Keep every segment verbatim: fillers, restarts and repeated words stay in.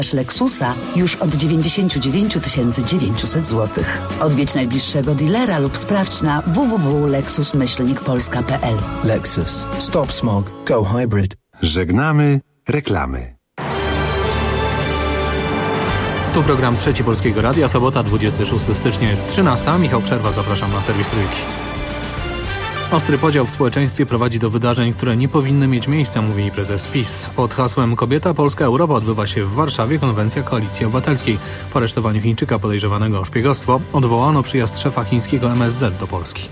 Lexusa już od dziewięćdziesiąt dziewięć tysięcy dziewięćset złotych. Odwiedź najbliższego dealera lub sprawdź na w w w kropka lexus myślnik polska kropka p l. Lexus. Stop smog. Go hybrid. Żegnamy reklamy. Tu program Trzeci Polskiego Radia, sobota dwudziestego szóstego stycznia jest trzynasta. Michał Przerwa, zapraszam na serwis Trójki. Ostry podział w społeczeństwie prowadzi do wydarzeń, które nie powinny mieć miejsca, mówi prezes PiS. Pod hasłem Kobieta, Polska, Europa odbywa się w Warszawie konwencja Koalicji Obywatelskiej. Po aresztowaniu Chińczyka podejrzewanego o szpiegostwo odwołano przyjazd szefa chińskiego M S Z do Polski.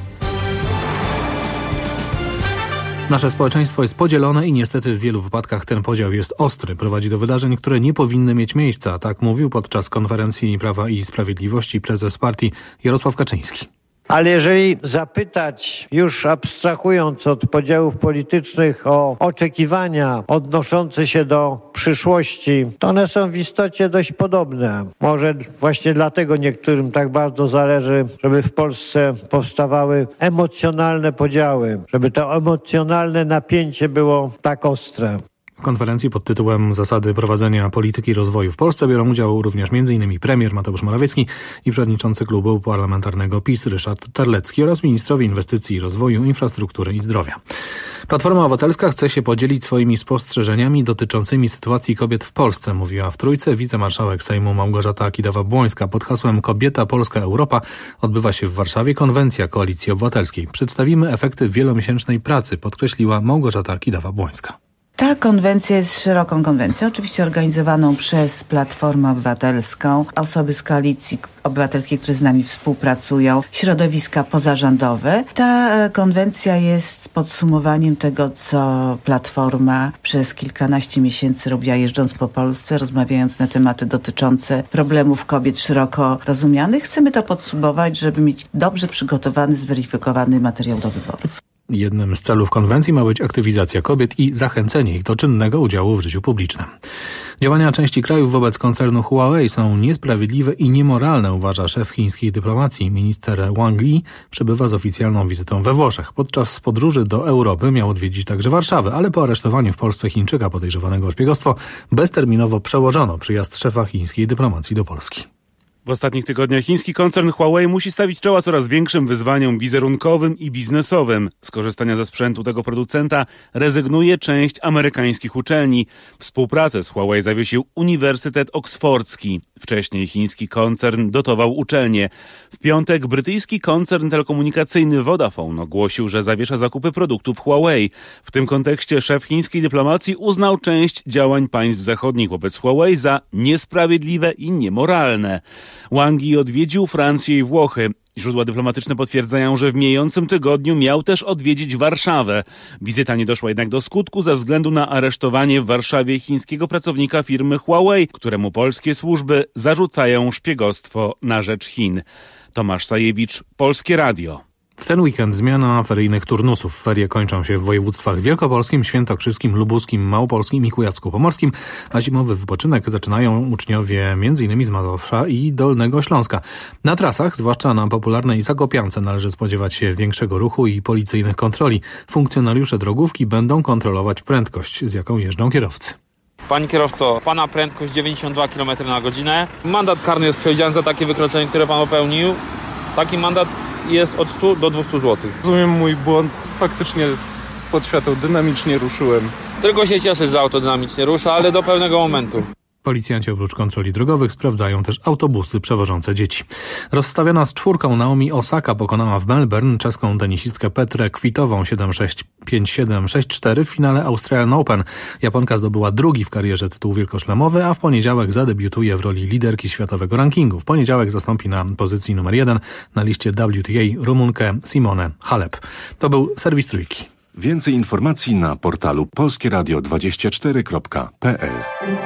Nasze społeczeństwo jest podzielone i niestety w wielu wypadkach ten podział jest ostry. Prowadzi do wydarzeń, które nie powinny mieć miejsca. Tak mówił podczas konferencji Prawa i Sprawiedliwości prezes partii Jarosław Kaczyński. Ale jeżeli zapytać, już abstrahując od podziałów politycznych, o oczekiwania odnoszące się do przyszłości, to one są w istocie dość podobne. Może właśnie dlatego niektórym tak bardzo zależy, żeby w Polsce powstawały emocjonalne podziały, żeby to emocjonalne napięcie było tak ostre. W konferencji pod tytułem Zasady prowadzenia polityki rozwoju w Polsce biorą udział również m.in. premier Mateusz Morawiecki i przewodniczący klubu parlamentarnego PiS Ryszard Terlecki oraz ministrowie inwestycji i rozwoju, infrastruktury i zdrowia. Platforma Obywatelska chce się podzielić swoimi spostrzeżeniami dotyczącymi sytuacji kobiet w Polsce, mówiła w Trójce wicemarszałek Sejmu Małgorzata Kidawa-Błońska. Pod hasłem Kobieta, Polska, Europa odbywa się w Warszawie konwencja Koalicji Obywatelskiej. Przedstawimy efekty wielomiesięcznej pracy, podkreśliła Małgorzata Kidawa-Błońska. Ta konwencja jest szeroką konwencją, oczywiście organizowaną przez Platformę Obywatelską, osoby z Koalicji Obywatelskiej, które z nami współpracują, środowiska pozarządowe. Ta konwencja jest podsumowaniem tego, co Platforma przez kilkanaście miesięcy robiła, jeżdżąc po Polsce, rozmawiając na tematy dotyczące problemów kobiet szeroko rozumianych. Chcemy to podsumować, żeby mieć dobrze przygotowany, zweryfikowany materiał do wyborów. Jednym z celów konwencji ma być aktywizacja kobiet i zachęcenie ich do czynnego udziału w życiu publicznym. Działania części krajów wobec koncernu Huawei są niesprawiedliwe i niemoralne, uważa szef chińskiej dyplomacji. Minister Wang Yi przebywa z oficjalną wizytą we Włoszech. Podczas podróży do Europy miał odwiedzić także Warszawę, ale po aresztowaniu w Polsce Chińczyka podejrzewanego o szpiegostwo bezterminowo przełożono przyjazd szefa chińskiej dyplomacji do Polski. W ostatnich tygodniach chiński koncern Huawei musi stawić czoła coraz większym wyzwaniom wizerunkowym i biznesowym. Z korzystania ze sprzętu tego producenta rezygnuje część amerykańskich uczelni. Współpracę z Huawei zawiesił Uniwersytet Oksfordzki. Wcześniej chiński koncern dotował uczelnie. W piątek brytyjski koncern telekomunikacyjny Vodafone ogłosił, że zawiesza zakupy produktów Huawei. W tym kontekście szef chińskiej dyplomacji uznał część działań państw zachodnich wobec Huawei za niesprawiedliwe i niemoralne. Wang Yi odwiedził Francję i Włochy. Źródła dyplomatyczne potwierdzają, że w mijającym tygodniu miał też odwiedzić Warszawę. Wizyta nie doszła jednak do skutku ze względu na aresztowanie w Warszawie chińskiego pracownika firmy Huawei, któremu polskie służby zarzucają szpiegostwo na rzecz Chin. Tomasz Sajewicz, Polskie Radio. W ten weekend zmiana feryjnych turnusów. Ferie kończą się w województwach wielkopolskim, świętokrzyskim, lubuskim, małopolskim i kujawsko-pomorskim, a zimowy wypoczynek zaczynają uczniowie m.in. z Mazowsza i Dolnego Śląska. Na trasach, zwłaszcza na popularnej Zakopiance, należy spodziewać się większego ruchu i policyjnych kontroli. Funkcjonariusze drogówki będą kontrolować prędkość, z jaką jeżdżą kierowcy. Panie kierowco, pana prędkość dziewięćdziesiąt dwa kilometry na godzinę. Mandat karny jest przewidziany za takie wykroczenie, które pan popełnił. Taki mandat jest od stu do dwustu złotych. Rozumiem mój błąd. Faktycznie spod świateł dynamicznie ruszyłem. Tylko się cieszę, że auto dynamicznie rusza, ale do pewnego momentu. Policjanci oprócz kontroli drogowych sprawdzają też autobusy przewożące dzieci. Rozstawiona z czwórką Naomi Osaka pokonała w Melbourne czeską tenisistkę Petrę Kvitową siedem sześć, pięć siedem, sześć cztery w finale Australian Open. Japonka zdobyła drugi w karierze tytuł wielkoszlemowy, a w poniedziałek zadebiutuje w roli liderki światowego rankingu. W poniedziałek zastąpi na pozycji numer jeden na liście W T A Rumunkę Simonę Halep. To był serwis Trójki. Więcej informacji na portalu polskie radio dwadzieścia cztery kropka p l.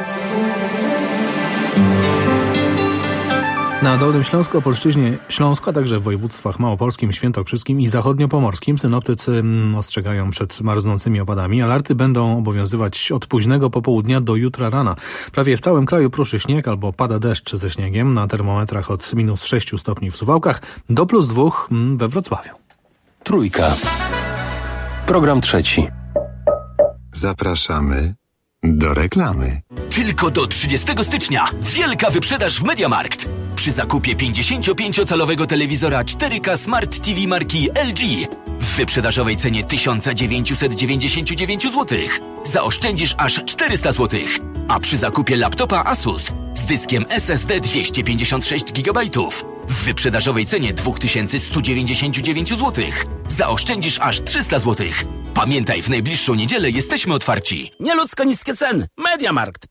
Na Dolnym Śląsku, Opolszczyźnie, Śląsku, a także w województwach małopolskim, świętokrzyskim i zachodniopomorskim synoptycy ostrzegają przed marznącymi opadami. Alerty będą obowiązywać od późnego popołudnia do jutra rana. Prawie w całym kraju pruszy śnieg albo pada deszcz ze śniegiem. Na termometrach od minus sześciu stopni w Suwałkach do plus dwóch we Wrocławiu. Trójka. Program trzeci. Zapraszamy Do reklamy. Tylko do trzydziestego stycznia wielka wyprzedaż w MediaMarkt. Przy zakupie pięćdziesięciopięciocalowego telewizora cztery K Smart T V marki L G w wyprzedażowej cenie tysiąc dziewięćset dziewięćdziesiąt dziewięć złotych zaoszczędzisz aż czterysta złotych. A przy zakupie laptopa Asus z dyskiem S S D dwieście pięćdziesiąt sześć gigabajtów w wyprzedażowej cenie dwa tysiące sto dziewięćdziesiąt dziewięć złotych zaoszczędzisz aż trzysta złotych. Pamiętaj, w najbliższą niedzielę jesteśmy otwarci. Nieludzko niskie ceny. MediaMarkt.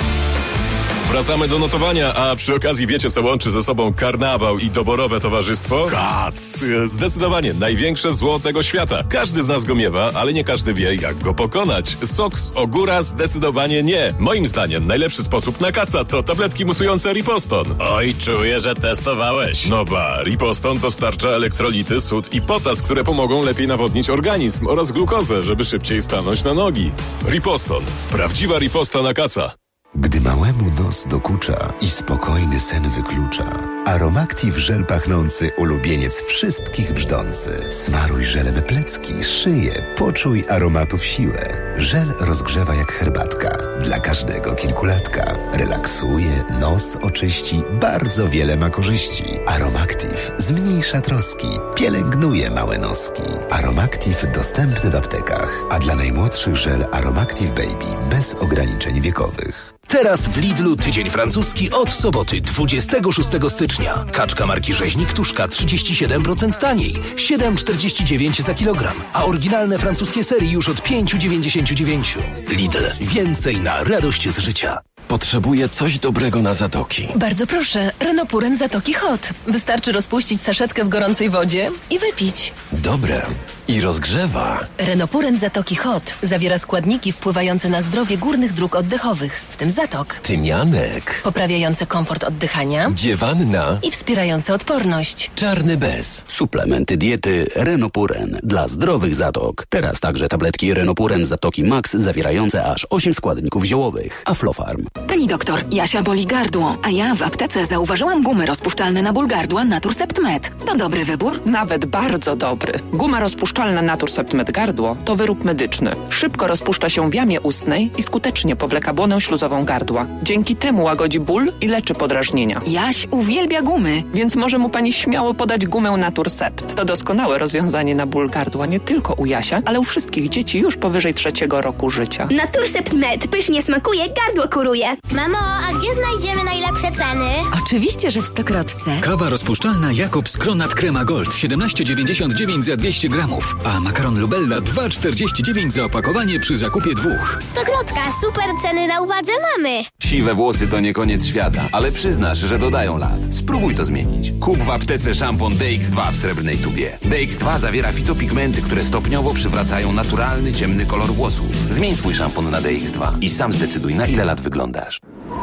Wracamy do notowania, a przy okazji wiecie, co łączy ze sobą karnawał i doborowe towarzystwo? Kac! Zdecydowanie największe zło tego świata. Każdy z nas go miewa, ale nie każdy wie, jak go pokonać. Sok z ogóra zdecydowanie nie. Moim zdaniem najlepszy sposób na kaca to tabletki musujące Riposton. Oj, czuję, że testowałeś. No ba, Riposton dostarcza elektrolity, sód i potas, które pomogą lepiej nawodnić organizm oraz glukozę, żeby szybciej stanąć na nogi. Riposton. Prawdziwa riposta na kaca. Gdy małemu nos dokucza i spokojny sen wyklucza, Aromactive żel pachnący, ulubieniec wszystkich brzdący. Smaruj żelem plecki, szyję, poczuj aromatów siłę. Żel rozgrzewa jak herbatka, dla każdego kilkulatka. Relaksuje, nos oczyści, bardzo wiele ma korzyści. Aromactive zmniejsza troski, pielęgnuje małe noski. Aromactive dostępny w aptekach, a dla najmłodszych żel Aromactive Baby bez ograniczeń wiekowych. Teraz w Lidlu tydzień francuski od soboty dwudziestego szóstego stycznia. Kaczka marki Rzeźnik Tuszka trzydzieści siedem procent taniej, siedem czterdzieści dziewięć za kilogram, a oryginalne francuskie serii już od pięć dziewięćdziesiąt dziewięć. Lidl. Więcej na radość z życia. Potrzebuję coś dobrego na zatoki. Bardzo proszę, Renopuren Zatoki Hot. Wystarczy rozpuścić saszetkę w gorącej wodzie i wypić. Dobre. I rozgrzewa. Renopuren Zatoki Hot zawiera składniki wpływające na zdrowie górnych dróg oddechowych, w tym zatok. Tymianek. Poprawiające komfort oddychania. Dziewanna. I wspierające odporność. Czarny bez. Suplementy diety Renopuren dla zdrowych zatok. Teraz także tabletki Renopuren Zatoki Max zawierające aż osiem składników ziołowych. Aflofarm. Pani doktor, Jasia boli gardło, a ja w aptece zauważyłam gumy rozpuszczalne na ból gardła Naturcept Med. To dobry wybór? Nawet bardzo dobry. Guma rozpuszczalna Naturcept Med gardło to wyrób medyczny. Szybko rozpuszcza się w jamie ustnej i skutecznie powleka błonę śluzową gardła. Dzięki temu łagodzi ból i leczy podrażnienia. Jaś uwielbia gumy. Więc może mu pani śmiało podać gumę Naturcept. To doskonałe rozwiązanie na ból gardła nie tylko u Jasia, ale u wszystkich dzieci już powyżej trzeciego roku życia. Naturcept Med pysznie smakuje, gardło kuruje. Mamo, a gdzie znajdziemy najlepsze ceny? Oczywiście, że w Stokrotce. Kawa rozpuszczalna Jakobs Kronat Crema Gold siedemnaście dziewięćdziesiąt dziewięć za dwieście gramów, a makaron Lubella dwa czterdzieści dziewięć za opakowanie przy zakupie dwóch. Stokrotka, super ceny na uwadze mamy. Siwe włosy to nie koniec świata, ale przyznasz, że dodają lat. Spróbuj to zmienić. Kup w aptece szampon D X dwa w srebrnej tubie. D X dwa zawiera fitopigmenty, które stopniowo przywracają naturalny, ciemny kolor włosów. Zmień swój szampon na D X dwa i sam zdecyduj, na ile lat wyglądasz.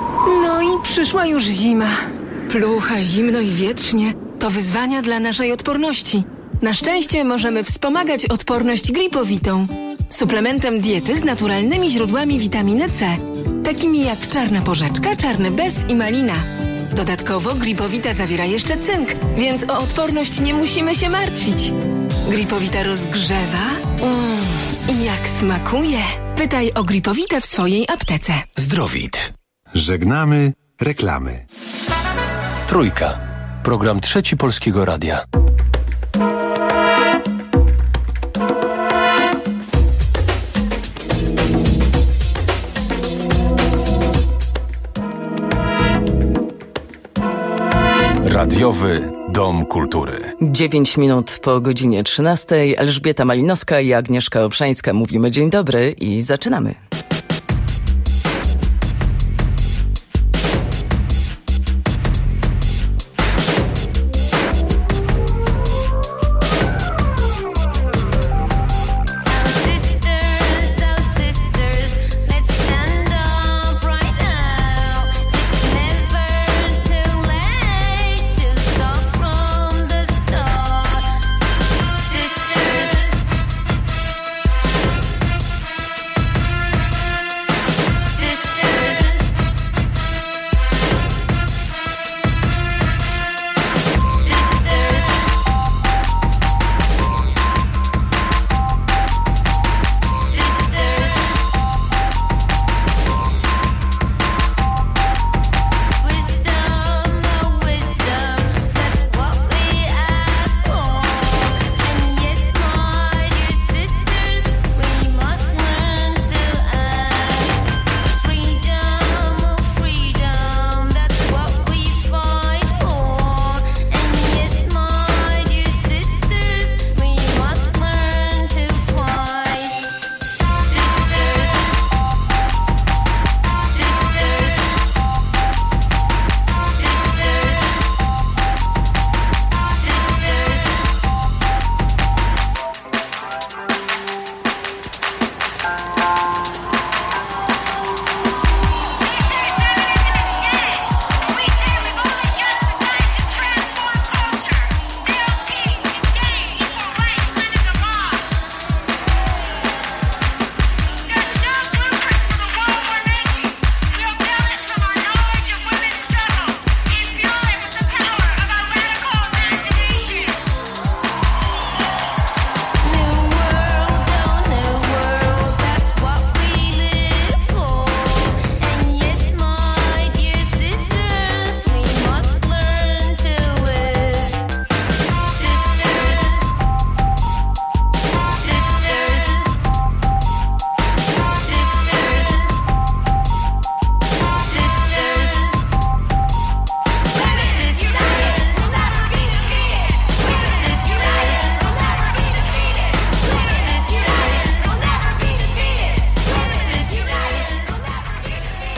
No i przyszła już zima. Plucha, zimno i wietrznie to wyzwania dla naszej odporności. Na szczęście możemy wspomagać odporność gripowitą. Suplementem diety z naturalnymi źródłami witaminy C, takimi jak czarna porzeczka, czarny bez i malina. Dodatkowo gripowita zawiera jeszcze cynk, więc o odporność nie musimy się martwić. Gripowita rozgrzewa mm, i jak smakuje. Pytaj o gripowitę w swojej aptece. Zdrowit. Żegnamy reklamy. Trójka. Program Trzeci Polskiego Radia. Radiowy Dom Kultury. Dziewięć minut po godzinie trzynastej. Elżbieta Malinowska i Agnieszka Obszańska. Mówimy dzień dobry i zaczynamy.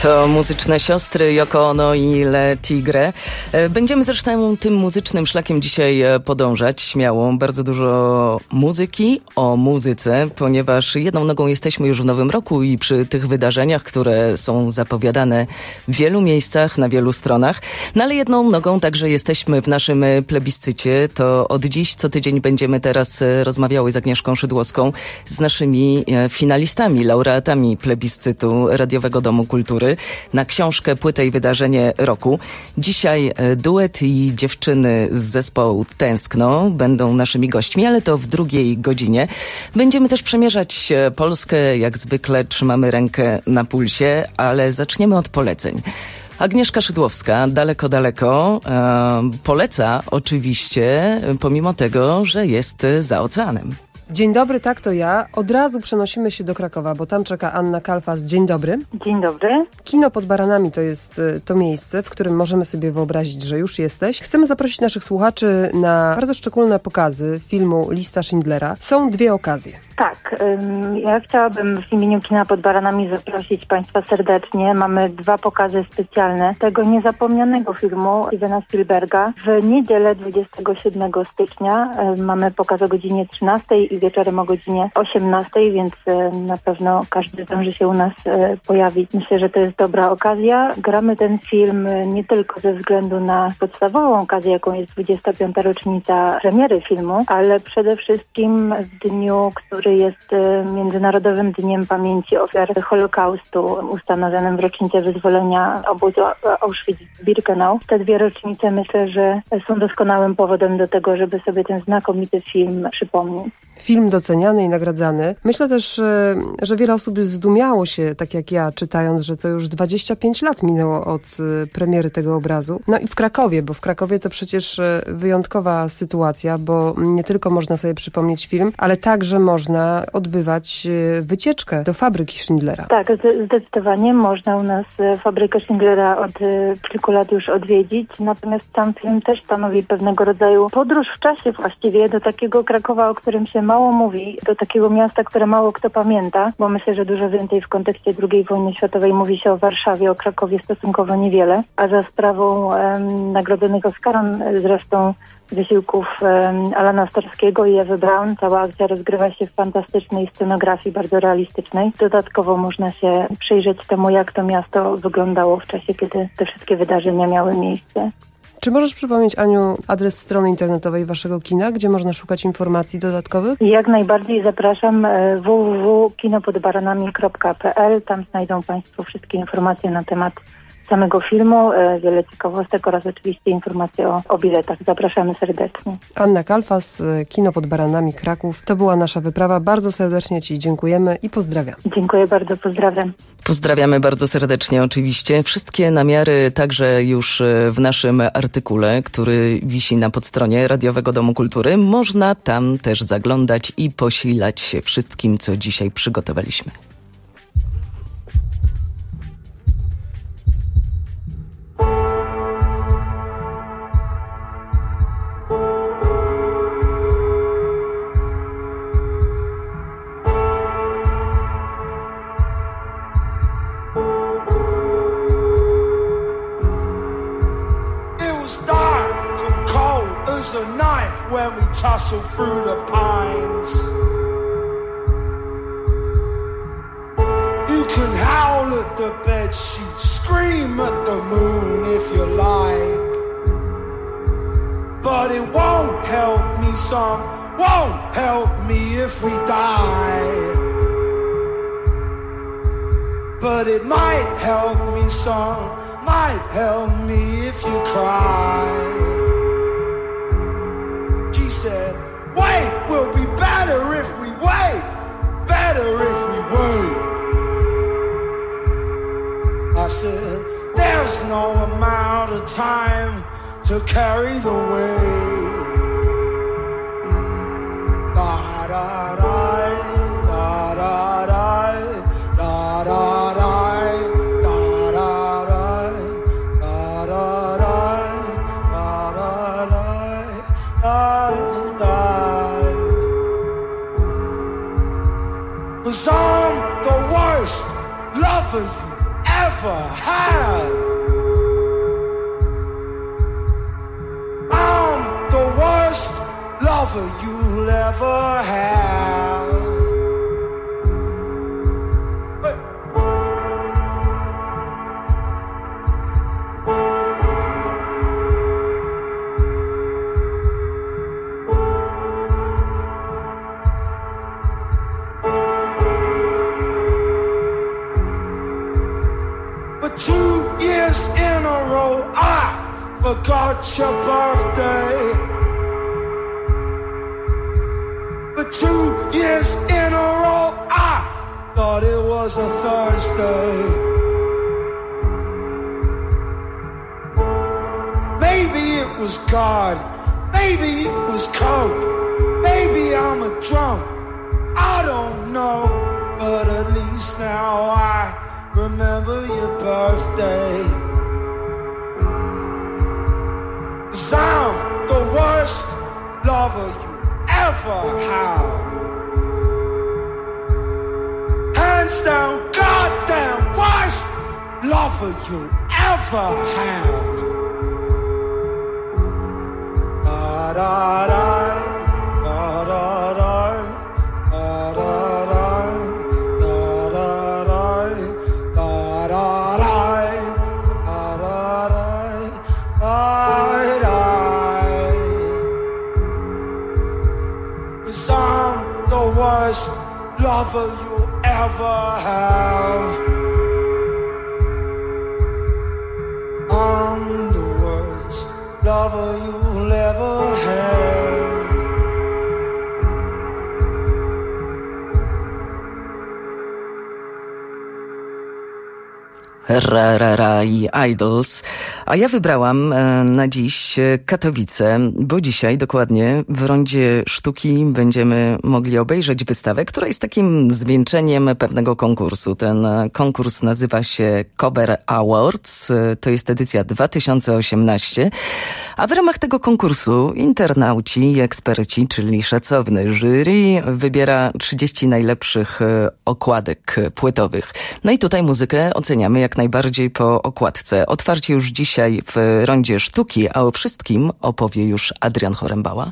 To muzyczne siostry Yoko Ono i Le Tigre. Będziemy zresztą tym muzycznym szlakiem dzisiaj podążać śmiało. Bardzo dużo muzyki o muzyce, ponieważ jedną nogą jesteśmy już w nowym roku i przy tych wydarzeniach, które są zapowiadane w wielu miejscach, na wielu stronach. No ale jedną nogą także jesteśmy w naszym plebiscycie. To od dziś co tydzień będziemy teraz rozmawiały z Agnieszką Szydłowską, z naszymi finalistami, laureatami plebiscytu Radiowego Domu Kultury na książkę, płytę i wydarzenie roku. Dzisiaj duet i dziewczyny z zespołu Tęskno będą naszymi gośćmi, ale to w drugiej godzinie. Będziemy też przemierzać Polskę, jak zwykle trzymamy rękę na pulsie, ale zaczniemy od poleceń. Agnieszka Szydłowska, daleko, daleko, e, poleca oczywiście, pomimo tego, że jest za oceanem. Dzień dobry, tak to ja. Od razu przenosimy się do Krakowa, bo tam czeka Anna Kalfas. Dzień dobry. Dzień dobry. Kino pod Baranami to jest to miejsce, w którym możemy sobie wyobrazić, że już jesteś. Chcemy zaprosić naszych słuchaczy na bardzo szczególne pokazy filmu Lista Schindlera. Są dwie okazje. Tak, ja chciałabym w imieniu Kina pod Baranami zaprosić Państwa serdecznie. Mamy dwa pokazy specjalne tego niezapomnianego filmu Stevena Spielberga. W niedzielę dwudziestego siódmego stycznia mamy pokaz o godzinie trzynastej i wieczorem o godzinie osiemnastej, więc na pewno każdy zdąży się u nas pojawić. Myślę, że to jest dobra okazja. Gramy ten film nie tylko ze względu na podstawową okazję, jaką jest dwudziesta piąta rocznica premiery filmu, ale przede wszystkim w dniu, który jest Międzynarodowym Dniem Pamięci Ofiar Holokaustu, ustanowionym w rocznicę wyzwolenia obozu Auschwitz-Birkenau. Te dwie rocznice myślę, że są doskonałym powodem do tego, żeby sobie ten znakomity film przypomnieć. Film doceniany i nagradzany. Myślę też, że wiele osób zdumiało się, tak jak ja, czytając, że to już dwadzieścia pięć lat minęło od premiery tego obrazu. No i w Krakowie, bo w Krakowie to przecież wyjątkowa sytuacja, bo nie tylko można sobie przypomnieć film, ale także można odbywać wycieczkę do fabryki Schindlera. Tak, zdecydowanie można u nas fabrykę Schindlera od kilku lat już odwiedzić, natomiast sam film też stanowi pewnego rodzaju podróż w czasie właściwie do takiego Krakowa, o którym się mało mówi, do takiego miasta, które mało kto pamięta, bo myślę, że dużo więcej w kontekście drugiej wojny światowej mówi się o Warszawie, o Krakowie stosunkowo niewiele, a za sprawą um, nagrodzonych Oscarem zresztą wysiłków um, Alana Starskiego i Ewy Braun cała akcja rozgrywa się w fantastycznej scenografii, bardzo realistycznej. Dodatkowo można się przyjrzeć temu, jak to miasto wyglądało w czasie, kiedy te wszystkie wydarzenia miały miejsce. Czy możesz przypomnieć, Aniu, adres strony internetowej waszego kina, gdzie można szukać informacji dodatkowych? Jak najbardziej zapraszam w w w kropka kino pod baranami kropka p l. Tam znajdą Państwo wszystkie informacje na temat samego filmu, wiele ciekawostek oraz oczywiście informacje o, o biletach. Zapraszamy serdecznie. Anna Kalfas, Kino pod Baranami, Kraków. To była nasza wyprawa. Bardzo serdecznie Ci dziękujemy i pozdrawiam. Dziękuję bardzo, pozdrawiam. Pozdrawiamy bardzo serdecznie oczywiście. Wszystkie namiary także już w naszym artykule, który wisi na podstronie Radiowego Domu Kultury. Można tam też zaglądać i posilać się wszystkim, co dzisiaj przygotowaliśmy. A knife when we tussle through the pines. You can howl at the bedsheet, scream at the moon if you like, but it won't help me some, won't help me if we die, but it might help me some, might help me if you cry. She said, wait, we'll be better if we wait, better if we wait. I said, there's no amount of time to carry the weight. Da da da, da da da, da da da. Cause I'm the worst lover you've ever ever had. I'm the worst lover you'll ever have. Hey. But two years in a row I forgot your birthday. But two years in a row I thought it was a Thursday. Maybe it was God, maybe it was Coke, maybe I'm a drunk, I don't know. But at least now I remember your birthday. 'Cause I'm the worst lover you ever have. Hands down, goddamn worst lover you ever have. Da da da, da da da, da da da, da da da, da da da, da da da, da. 'Cause I'm the worst lover you'll ever have. I'm the worst lover you'll ever have. Ra, ra, ra i Idols. A ja wybrałam e, na dziś Katowice, bo dzisiaj dokładnie w Rondzie Sztuki będziemy mogli obejrzeć wystawę, która jest takim zwieńczeniem pewnego konkursu. Ten konkurs nazywa się Cover Awards. To jest edycja dwa tysiące osiemnaście. A w ramach tego konkursu internauci i eksperci, czyli szacowne jury, wybiera trzydzieści najlepszych okładek płytowych. No i tutaj muzykę oceniamy jak najbardziej po okładce. Otwarcie już dzisiaj w Rondzie Sztuki, a o wszystkim opowie już Adrian Chorembała.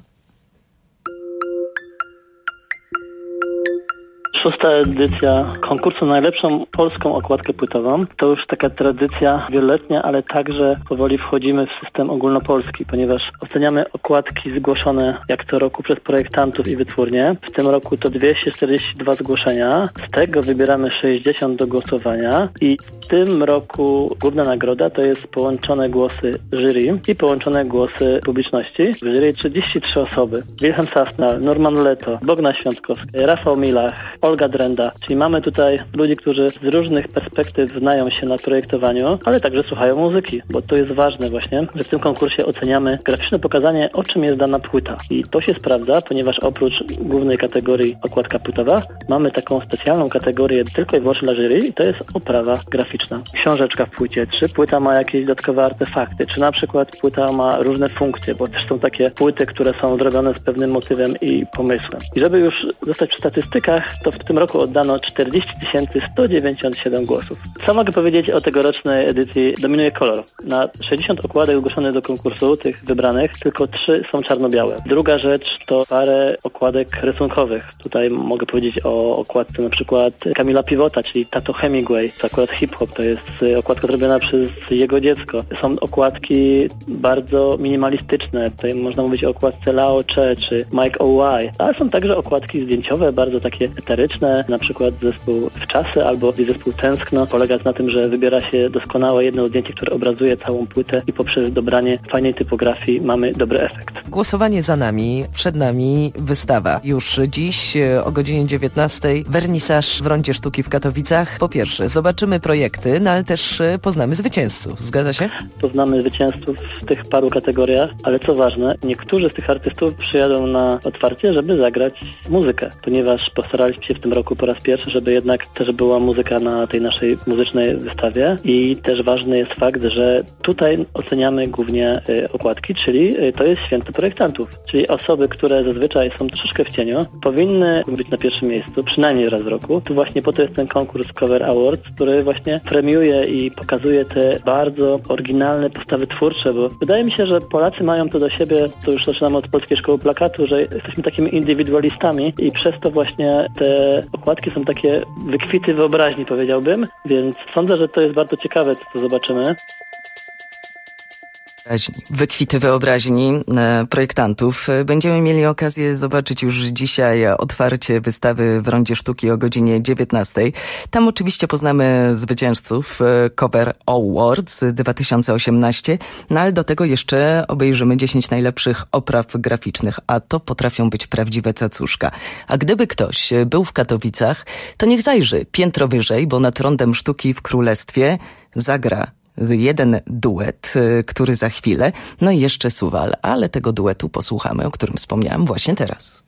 Szósta edycja konkursu na najlepszą polską okładkę płytową. To już taka tradycja wieloletnia, ale także powoli wchodzimy w system ogólnopolski, ponieważ oceniamy okładki zgłoszone jak co roku przez projektantów i wytwórnie. W tym roku to dwieście czterdzieści dwa zgłoszenia, z tego wybieramy sześćdziesiąt do głosowania i w tym roku główna nagroda to jest połączone głosy jury i połączone głosy publiczności. W jury trzydzieści trzy osoby. Wilhelm Sasnal, Norman Leto, Bogna Świątkowska, Rafał Milach, Olga Drenda. Czyli mamy tutaj ludzi, którzy z różnych perspektyw znają się na projektowaniu, ale także słuchają muzyki, bo to jest ważne właśnie, że w tym konkursie oceniamy graficzne pokazanie, o czym jest dana płyta. I to się sprawdza, ponieważ oprócz głównej kategorii okładka płytowa, mamy taką specjalną kategorię tylko i wyłącznie dla jury i to jest oprawa graficzna. Książeczka w płycie, czy płyta ma jakieś dodatkowe artefakty, czy na przykład płyta ma różne funkcje, bo też są takie płyty, które są zrobione z pewnym motywem i pomysłem. I żeby już zostać przy statystykach, to w tym roku oddano czterdzieści tysięcy sto dziewięćdziesiąt siedem głosów. Co mogę powiedzieć o tegorocznej edycji? Dominuje kolor. Na sześćdziesiąt okładek zgłoszonych do konkursu, tych wybranych, tylko trzy są czarno-białe. Druga rzecz to parę okładek rysunkowych. Tutaj mogę powiedzieć o okładce na przykład Kamila Pivota, czyli Tato Hemingway. To akurat hip-hop, to jest okładka zrobiona przez jego dziecko. Są okładki bardzo minimalistyczne. Tutaj można mówić o okładce Lao Che czy Mike O Y. Ale są także okładki zdjęciowe, bardzo takie eteryczne, na przykład zespół Wczasy albo zespół Tęskno. Polega na tym, że wybiera się doskonałe jedno zdjęcie, które obrazuje całą płytę i poprzez dobranie fajnej typografii mamy dobry efekt. Głosowanie za nami, przed nami wystawa. Już dziś o godzinie dziewiętnastej wernisaż w Rondzie Sztuki w Katowicach. Po pierwsze, zobaczymy projekty, no ale też poznamy zwycięzców. Zgadza się? Poznamy zwycięzców w tych paru kategoriach, ale co ważne, niektórzy z tych artystów przyjadą na otwarcie, żeby zagrać muzykę, ponieważ postaraliśmy się w tym roku po raz pierwszy, żeby jednak też była muzyka na tej naszej muzycznej wystawie i też ważny jest fakt, że tutaj oceniamy głównie y, okładki, czyli y, to jest święto projektantów, czyli osoby, które zazwyczaj są troszeczkę w cieniu, powinny być na pierwszym miejscu, przynajmniej raz w roku. Tu właśnie po to jest ten konkurs Cover Awards, który właśnie premiuje i pokazuje te bardzo oryginalne postawy twórcze, bo wydaje mi się, że Polacy mają to do siebie, to już zaczynamy od Polskiej Szkoły Plakatu, że jesteśmy takimi indywidualistami i przez to właśnie te okładki są takie wykwity wyobraźni, powiedziałbym, więc sądzę, że to jest bardzo ciekawe, co zobaczymy. Wykwity wyobraźni projektantów. Będziemy mieli okazję zobaczyć już dzisiaj otwarcie wystawy w Rondzie Sztuki o godzinie dziewiętnastej. Tam oczywiście poznamy zwycięzców Cover Awards dwa tysiące osiemnaście, no ale do tego jeszcze obejrzymy dziesięć najlepszych opraw graficznych, a to potrafią być prawdziwe cacuszka. A gdyby ktoś był w Katowicach, to niech zajrzy piętro wyżej, bo nad Rondem Sztuki w Królestwie zagra jeden duet, który za chwilę, no i jeszcze Suwal, ale tego duetu posłuchamy, o którym wspomniałam właśnie teraz.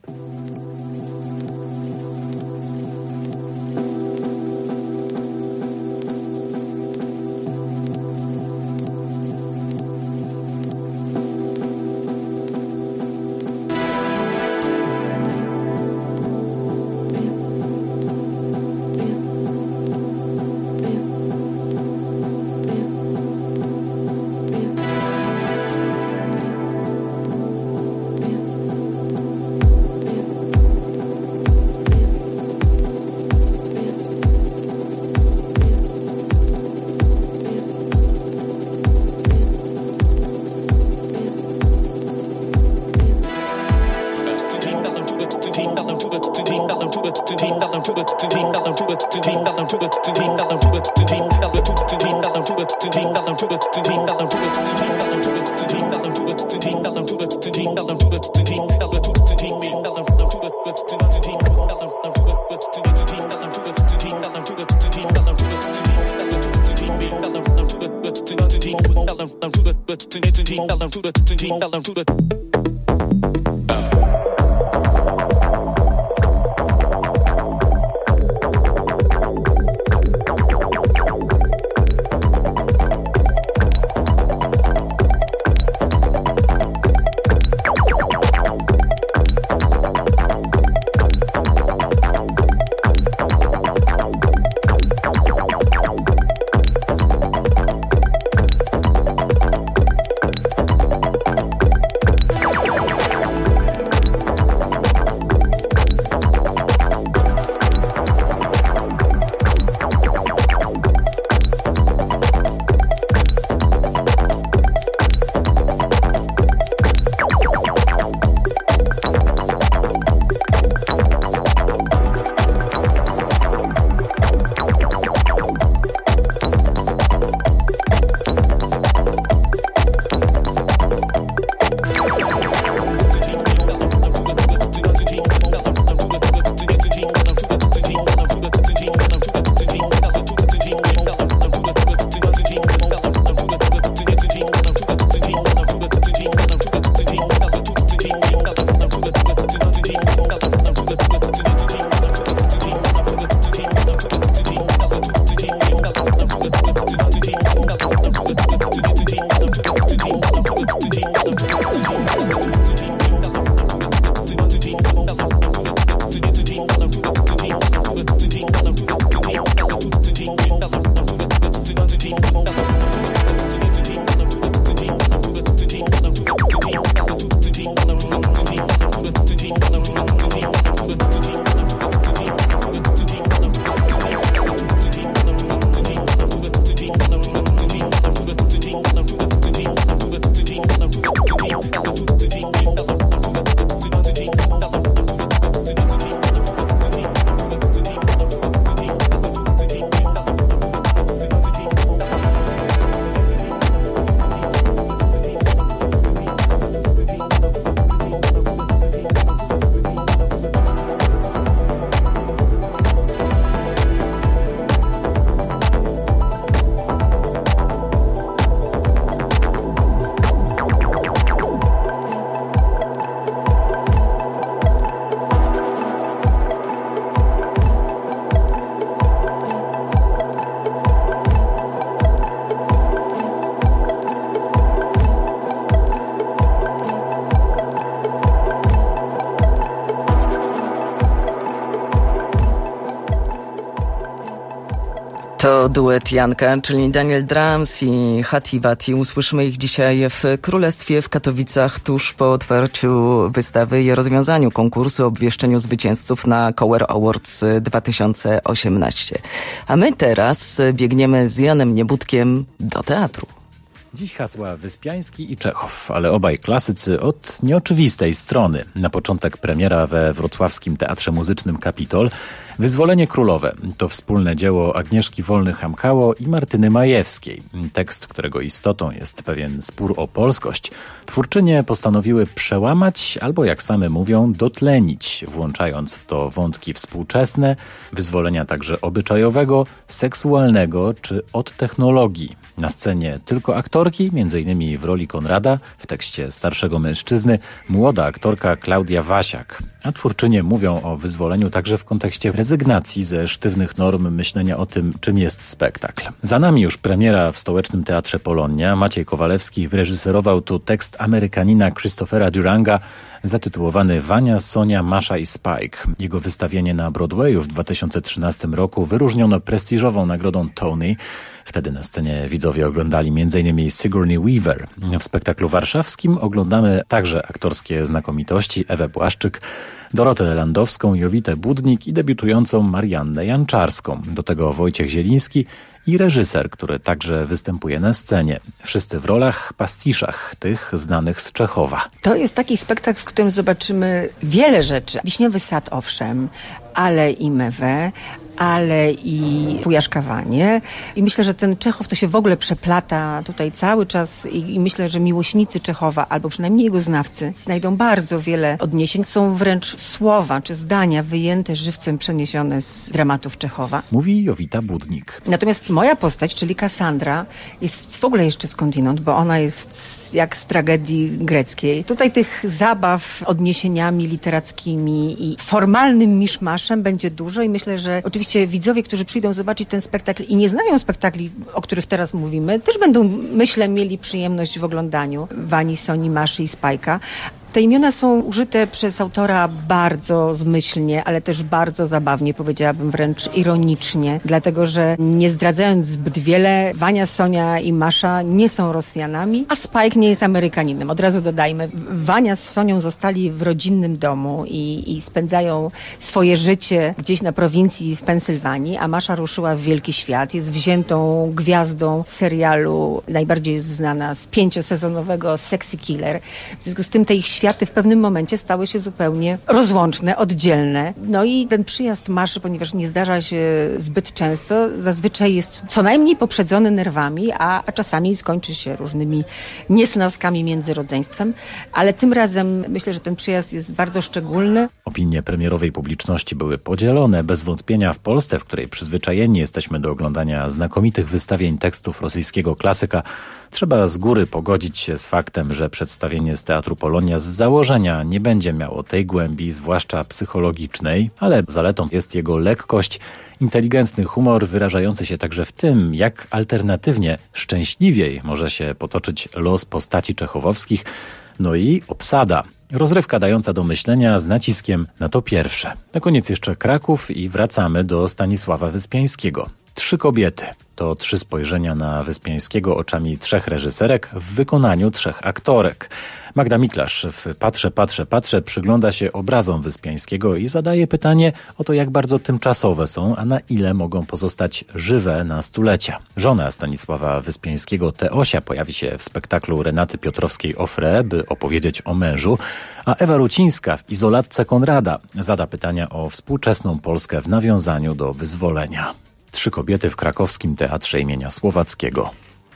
To duet Janka, czyli Daniel Drums i Hati Vati. Usłyszymy ich dzisiaj w Królestwie w Katowicach tuż po otwarciu wystawy i rozwiązaniu konkursu, obwieszczeniu zwycięzców na Cower Awards dwa tysiące osiemnaście. A my teraz biegniemy z Janem Niebudkiem do teatru. Dziś hasła Wyspiański i Czechow, ale obaj klasycy od nieoczywistej strony. Na początek premiera we wrocławskim Teatrze Muzycznym Kapitol. Wyzwolenie królowe to wspólne dzieło Agnieszki Wolny-Hamkało i Martyny Majewskiej. Tekst, którego istotą jest pewien spór o polskość. Twórczynie postanowiły przełamać, albo jak same mówią, dotlenić, włączając w to wątki współczesne, wyzwolenia także obyczajowego, seksualnego czy od technologii. Na scenie tylko aktorki, między innymi w roli Konrada, w tekście starszego mężczyzny, młoda aktorka Klaudia Wasiak. A twórczynie mówią o wyzwoleniu także w kontekście rezygnacji ze sztywnych norm myślenia o tym, czym jest spektakl. Za nami już premiera w Stołecznym Teatrze Polonia. Maciej Kowalewski wyreżyserował tu tekst Amerykanina Christophera Duranga zatytułowany Wania, Sonia, Masza i Spike. Jego wystawienie na Broadwayu w dwa tysiące trzynastym roku wyróżniono prestiżową nagrodą Tony. Wtedy na scenie widzowie oglądali między innymi Sigourney Weaver. W spektaklu warszawskim oglądamy także aktorskie znakomitości Ewę Błaszczyk, Dorotę Landowską, Jowitę Budnik i debiutującą Mariannę Janczarską. Do tego Wojciech Zieliński i reżyser, który także występuje na scenie. Wszyscy w rolach pastiszach, tych znanych z Czechowa. To jest taki spektakl, w którym zobaczymy wiele rzeczy. Wiśniowy sad, owszem, ale i Mewę, ale i Pujaszkawanie. I myślę, że ten Czechow to się w ogóle przeplata tutaj cały czas i, i myślę, że miłośnicy Czechowa, albo przynajmniej jego znawcy, znajdą bardzo wiele odniesień. Są wręcz słowa czy zdania wyjęte żywcem, przeniesione z dramatów Czechowa. Mówi Jowita Budnik. Natomiast moja postać, czyli Kassandra, jest w ogóle jeszcze skądinąd, bo ona jest jak z tragedii greckiej. Tutaj tych zabaw odniesieniami literackimi i formalnym miszmaszem będzie dużo i myślę, że oczywiście widzowie, którzy przyjdą zobaczyć ten spektakl i nie znają spektakli, o których teraz mówimy, też będą, myślę, mieli przyjemność w oglądaniu Wani, Soni, Maszy i Spajka. Te imiona są użyte przez autora bardzo zmyślnie, ale też bardzo zabawnie, powiedziałabym wręcz ironicznie, dlatego że nie zdradzając zbyt wiele, Wania, Sonia i Masza nie są Rosjanami, a Spike nie jest Amerykaninem. Od razu dodajmy, Wania z Sonią zostali w rodzinnym domu i, i spędzają swoje życie gdzieś na prowincji w Pensylwanii, a Masza ruszyła w wielki świat, jest wziętą gwiazdą serialu, najbardziej jest znana z pięciosezonowego Sexy Killer. W związku z tym te ich światy w pewnym momencie stały się zupełnie rozłączne, oddzielne. No i ten przyjazd Maszy, ponieważ nie zdarza się zbyt często, zazwyczaj jest co najmniej poprzedzony nerwami, a, a czasami skończy się różnymi niesnaskami między rodzeństwem. Ale tym razem myślę, że ten przyjazd jest bardzo szczególny. Opinie premierowej publiczności były podzielone. Bez wątpienia w Polsce, w której przyzwyczajeni jesteśmy do oglądania znakomitych wystawień tekstów rosyjskiego klasyka, trzeba z góry pogodzić się z faktem, że przedstawienie z Teatru Polonia z założenia nie będzie miało tej głębi, zwłaszcza psychologicznej, ale zaletą jest jego lekkość, inteligentny humor wyrażający się także w tym, jak alternatywnie, szczęśliwiej może się potoczyć los postaci czechowowskich, no i obsada. Rozrywka dająca do myślenia z naciskiem na to pierwsze. Na koniec jeszcze Kraków i wracamy do Stanisława Wyspiańskiego. Trzy kobiety. To trzy spojrzenia na Wyspiańskiego oczami trzech reżyserek w wykonaniu trzech aktorek. Magda Miklasz w Patrzę, patrzę, patrzę przygląda się obrazom Wyspiańskiego i zadaje pytanie o to, jak bardzo tymczasowe są, a na ile mogą pozostać żywe na stulecia. Żona Stanisława Wyspiańskiego, Teosia, pojawi się w spektaklu Renaty Piotrowskiej-Ofre, by opowiedzieć o mężu, a Ewa Rucińska w Izolatce Konrada zada pytania o współczesną Polskę w nawiązaniu do wyzwolenia. Trzy kobiety w krakowskim Teatrze imienia Słowackiego.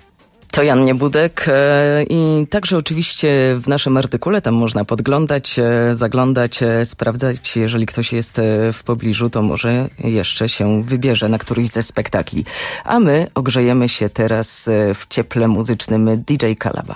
To Jan Niebudek e, i także oczywiście w naszym artykule tam można podglądać, e, zaglądać, e, sprawdzać. Jeżeli ktoś jest e, w pobliżu, to może jeszcze się wybierze na któryś ze spektakli. A my ogrzejemy się teraz e, w cieple muzycznym D J Kalaba.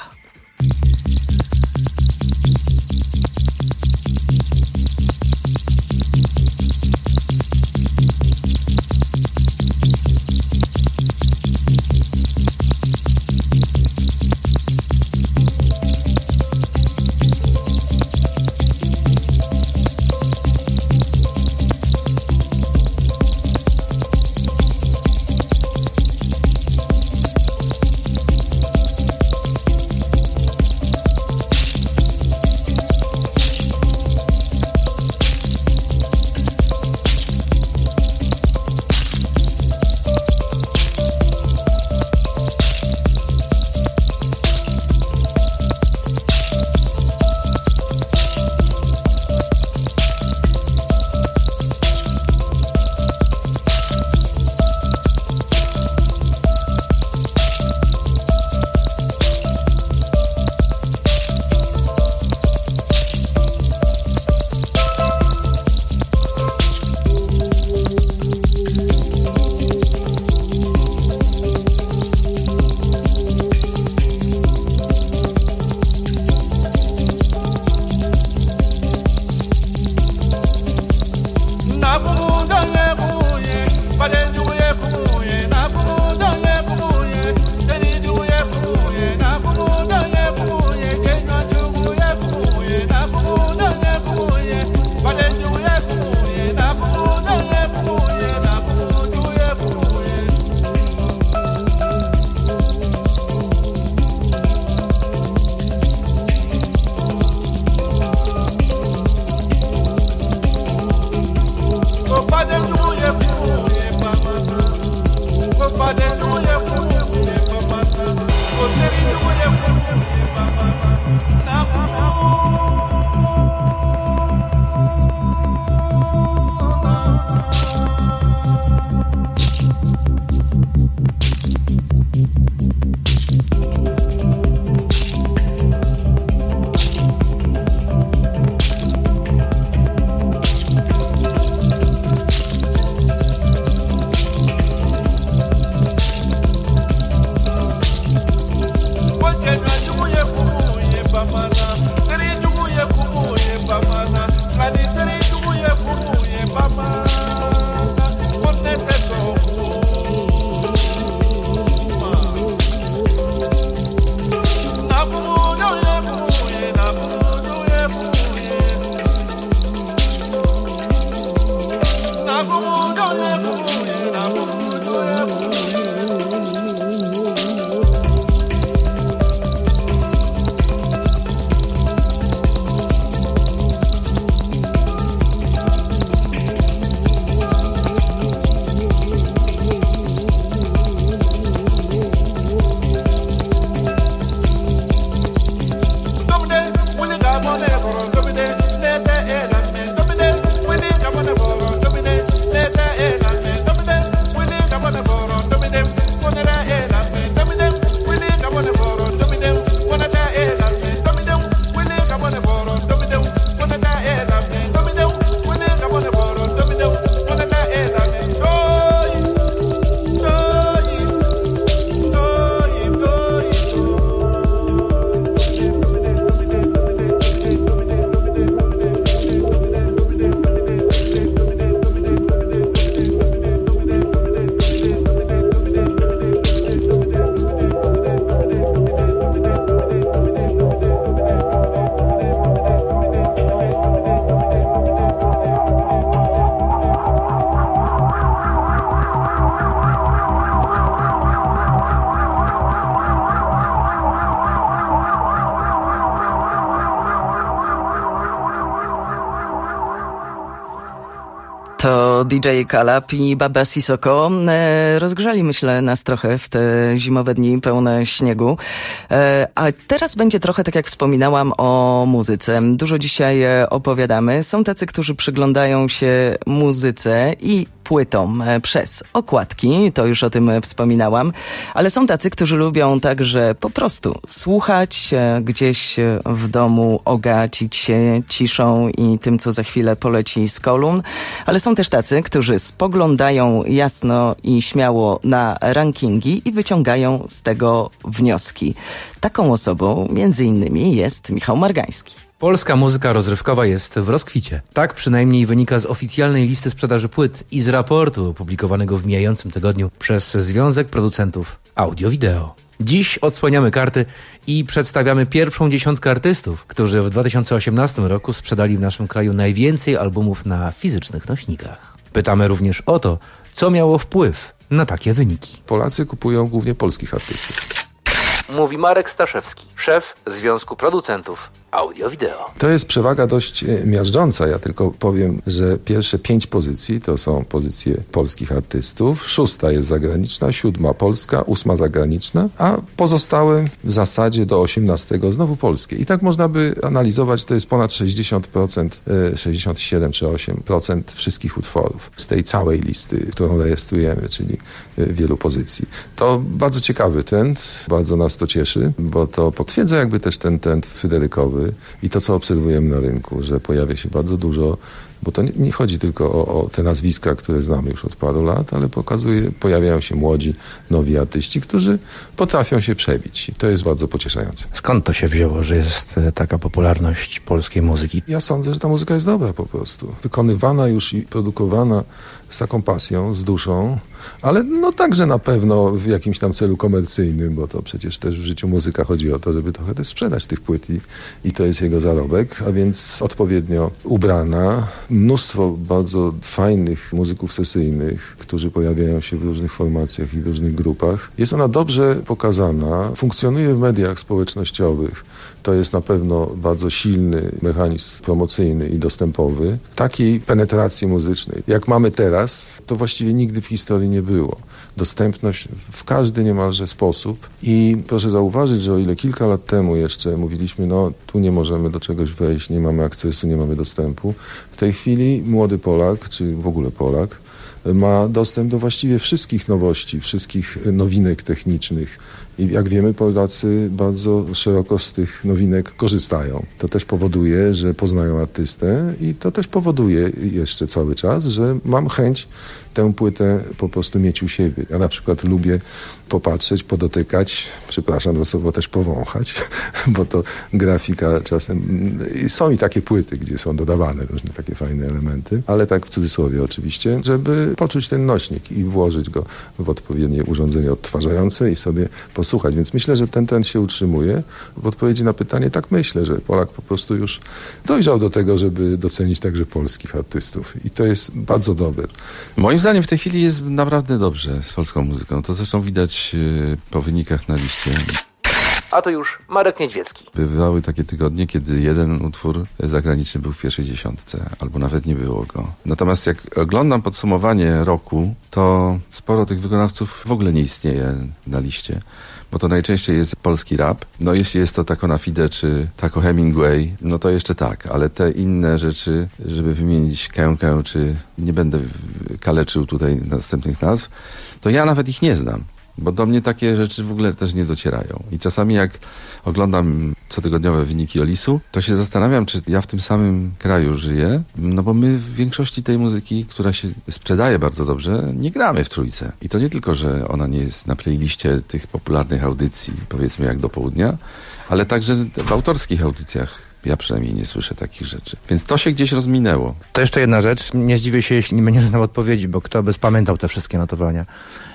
To D J Kalab i Baba Sissoko e, rozgrzali, myślę, nas trochę w te zimowe dni pełne śniegu. E, a teraz będzie trochę tak, jak wspominałam, o muzyce. Dużo dzisiaj opowiadamy. Są tacy, którzy przyglądają się muzyce i płytom e, przez okładki. To już o tym wspominałam. Ale są tacy, którzy lubią także po prostu słuchać, e, gdzieś w domu ogacić się ciszą i tym, co za chwilę poleci z kolumn. Ale są też tacy, którzy spoglądają jasno i śmiało na rankingi i wyciągają z tego wnioski. Taką osobą między innymi jest Michał Margański. Polska muzyka rozrywkowa jest w rozkwicie. Tak przynajmniej wynika z oficjalnej listy sprzedaży płyt i z raportu opublikowanego w mijającym tygodniu przez Związek Producentów Audio-Wideo. Dziś odsłaniamy karty i przedstawiamy pierwszą dziesiątkę artystów, którzy w dwa tysiące osiemnastym roku sprzedali w naszym kraju najwięcej albumów na fizycznych nośnikach. Pytamy również o to, co miało wpływ na takie wyniki. Polacy kupują głównie polskich artystów. Mówi Marek Staszewski, szef Związku Producentów Audio-Wideo. To jest przewaga dość miażdżąca. Ja tylko powiem, że pierwsze pięć pozycji to są pozycje polskich artystów, szósta jest zagraniczna, siódma polska, ósma zagraniczna, a pozostałe w zasadzie do osiemnastego znowu polskie. I tak można by analizować, to jest ponad sześćdziesiąt procent, sześćdziesiąt siedem czy osiem procent wszystkich utworów z tej całej listy, którą rejestrujemy, czyli wielu pozycji. To bardzo ciekawy trend, bardzo nas to cieszy, bo to potwierdza jakby też ten trend fryderykowy i to, co obserwujemy na rynku, że pojawia się bardzo dużo, bo to nie, nie chodzi tylko o, o te nazwiska, które znamy już od paru lat, ale pokazuje, pojawiają się młodzi, nowi artyści, którzy potrafią się przebić i to jest bardzo pocieszające. Skąd to się wzięło, że jest taka popularność polskiej muzyki? Ja sądzę, że ta muzyka jest dobra po prostu. Wykonywana już i produkowana z taką pasją, z duszą, ale no także na pewno w jakimś tam celu komercyjnym, bo to przecież też w życiu muzyka chodzi o to, żeby trochę też sprzedać tych płyt i, i to jest jego zarobek, a więc odpowiednio ubrana. Mnóstwo bardzo fajnych muzyków sesyjnych, którzy pojawiają się w różnych formacjach i w różnych grupach. Jest ona dobrze pokazana, funkcjonuje w mediach społecznościowych. To jest na pewno bardzo silny mechanizm promocyjny i dostępowy. Takiej penetracji muzycznej, jak mamy teraz, to właściwie nigdy w historii nie było. Dostępność w każdy niemalże sposób i proszę zauważyć, że o ile kilka lat temu jeszcze mówiliśmy, no tu nie możemy do czegoś wejść, nie mamy akcesu, nie mamy dostępu, w tej chwili młody Polak, czy w ogóle Polak, ma dostęp do właściwie wszystkich nowości, wszystkich nowinek technicznych. I jak wiemy, Polacy bardzo szeroko z tych nowinek korzystają. To też powoduje, że poznają artystę i to też powoduje jeszcze cały czas, że mam chęć tę płytę po prostu mieć u siebie. Ja na przykład lubię popatrzeć, podotykać, przepraszam za słowo, też powąchać, bo to grafika czasem... Są i takie płyty, gdzie są dodawane różne takie fajne elementy, ale tak w cudzysłowie oczywiście, żeby poczuć ten nośnik i włożyć go w odpowiednie urządzenie odtwarzające i sobie posłuchać. Więc myślę, że ten trend się utrzymuje. W odpowiedzi na pytanie tak myślę, że Polak po prostu już dojrzał do tego, żeby docenić także polskich artystów. I to jest bardzo dobre. Moim zdaniem w tej chwili jest naprawdę dobrze z polską muzyką. To zresztą widać po wynikach na liście. A to już Marek Niedźwiecki. Bywały takie tygodnie, kiedy jeden utwór zagraniczny był w pierwszej dziesiątce, albo nawet nie było go. Natomiast jak oglądam podsumowanie roku, to sporo tych wykonawców w ogóle nie istnieje na liście, bo to najczęściej jest polski rap. No jeśli jest to Taco na Fide czy Taco Hemingway, no to jeszcze tak, ale te inne rzeczy, żeby wymienić Kękę, czy nie będę kaleczył tutaj następnych nazw, to ja nawet ich nie znam. Bo do mnie takie rzeczy w ogóle też nie docierają. I czasami jak oglądam cotygodniowe wyniki Olisu, to się zastanawiam, czy ja w tym samym kraju żyję. No bo my w większości tej muzyki, która się sprzedaje bardzo dobrze, nie gramy w trójce. I to nie tylko, że ona nie jest na playliście tych popularnych audycji, powiedzmy jak do południa, ale także w autorskich audycjach. Ja przynajmniej nie słyszę takich rzeczy. Więc to się gdzieś rozminęło. To jeszcze jedna rzecz. Nie zdziwię się, jeśli nie będziesz znał odpowiedzi, bo kto by spamiętał te wszystkie notowania.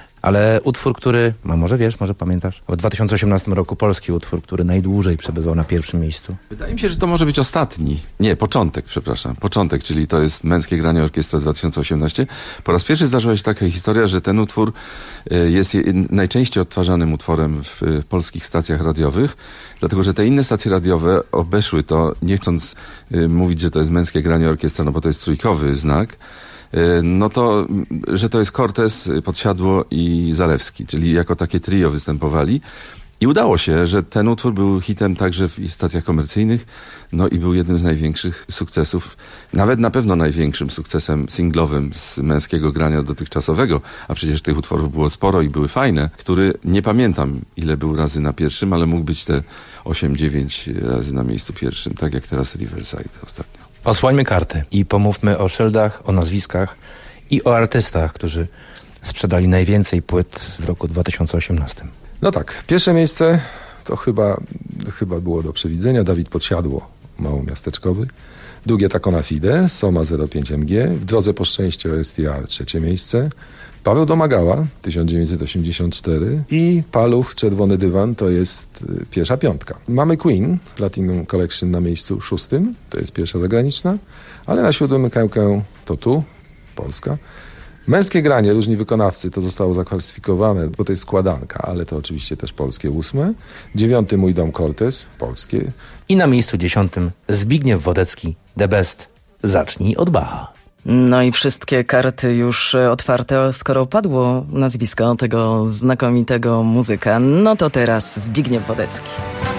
Ale utwór, który, a może wiesz, może pamiętasz, w dwa tysiące osiemnastym roku polski utwór, który najdłużej przebywał na pierwszym miejscu. Wydaje mi się, że to może być ostatni. Nie, początek, przepraszam. Początek, czyli to jest Męskie Granie Orkiestra dwa tysiące osiemnaście. Po raz pierwszy zdarzyła się taka historia, że ten utwór jest najczęściej odtwarzanym utworem w, w polskich stacjach radiowych, dlatego że te inne stacje radiowe obeszły to, nie chcąc y, mówić, że to jest Męskie Granie Orkiestra, no bo to jest trójkowy znak, no to, że to jest Cortez, Podsiadło i Zalewski, czyli jako takie trio występowali. I udało się, że ten utwór był hitem także w stacjach komercyjnych, no i był jednym z największych sukcesów, nawet na pewno największym sukcesem singlowym z męskiego grania dotychczasowego, a przecież tych utworów było sporo i były fajne, który nie pamiętam ile był razy na pierwszym, ale mógł być te osiem dziewięć razy na miejscu pierwszym, tak jak teraz Riverside ostatnio. Osłańmy karty i pomówmy o szyldach, o nazwiskach i o artystach, którzy sprzedali najwięcej płyt w roku dwa tysiące osiemnastym. No tak, pierwsze miejsce to chyba, chyba było do przewidzenia. Dawid Podsiadło, małomiasteczkowy. Drugie Takona Fide, Soma zero pięć M G. W drodze po szczęście O S T R, trzecie miejsce. Paweł Domagała, tysiąc dziewięćset osiemdziesiąt cztery. I Paluch, Czerwony Dywan, to jest pierwsza piątka. Mamy Queen, Platinum Collection na miejscu szóstym, to jest pierwsza zagraniczna. Ale na siódmym kękę to tu, Polska. Męskie granie, różni wykonawcy, to zostało zaklasyfikowane, bo to jest składanka, ale to oczywiście też polskie ósme. Dziewiąty Mój Dom Cortez, polskie. I na miejscu dziesiątym Zbigniew Wodecki, The Best. Zacznij od Bacha. No i wszystkie karty już otwarte, skoro padło nazwisko tego znakomitego muzyka. No to teraz Zbigniew Wodecki.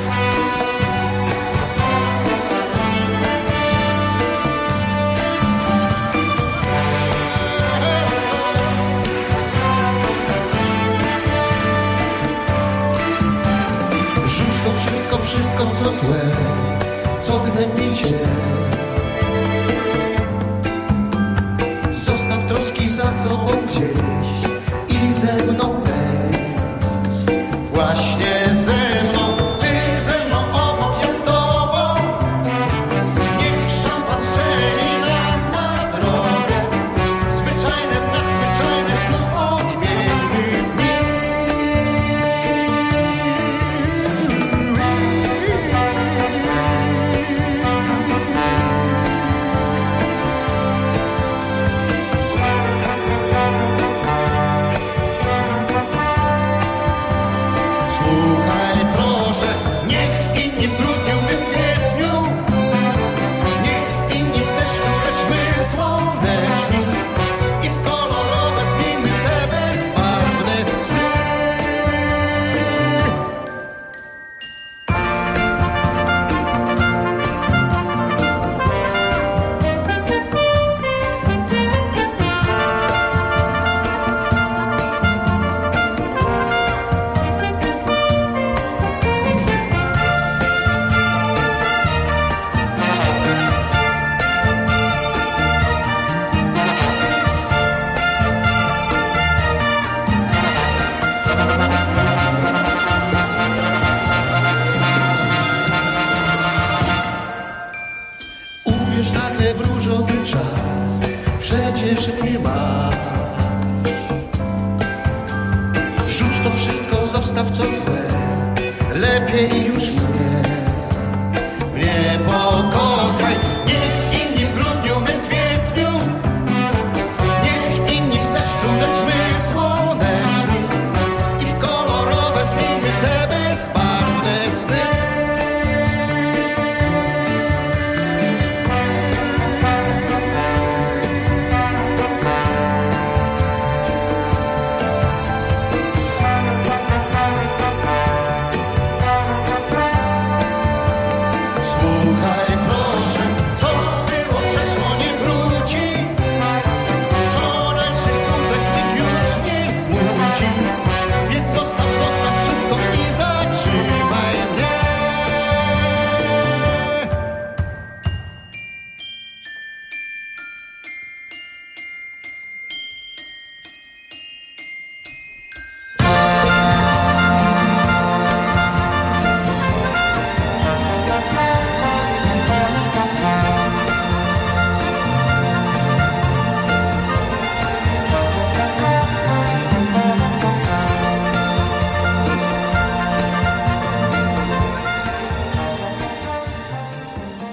Wszystko, co złe, co gnębi cię. Zostaw troski za sobą gdzieś i ze mną będź. Właśnie ze mną, ty ze mną, obok ja z tobą. Niech szampan strzeli nam na drogę. Zwyczajne w nadzwyczajne znów odmienimy dni.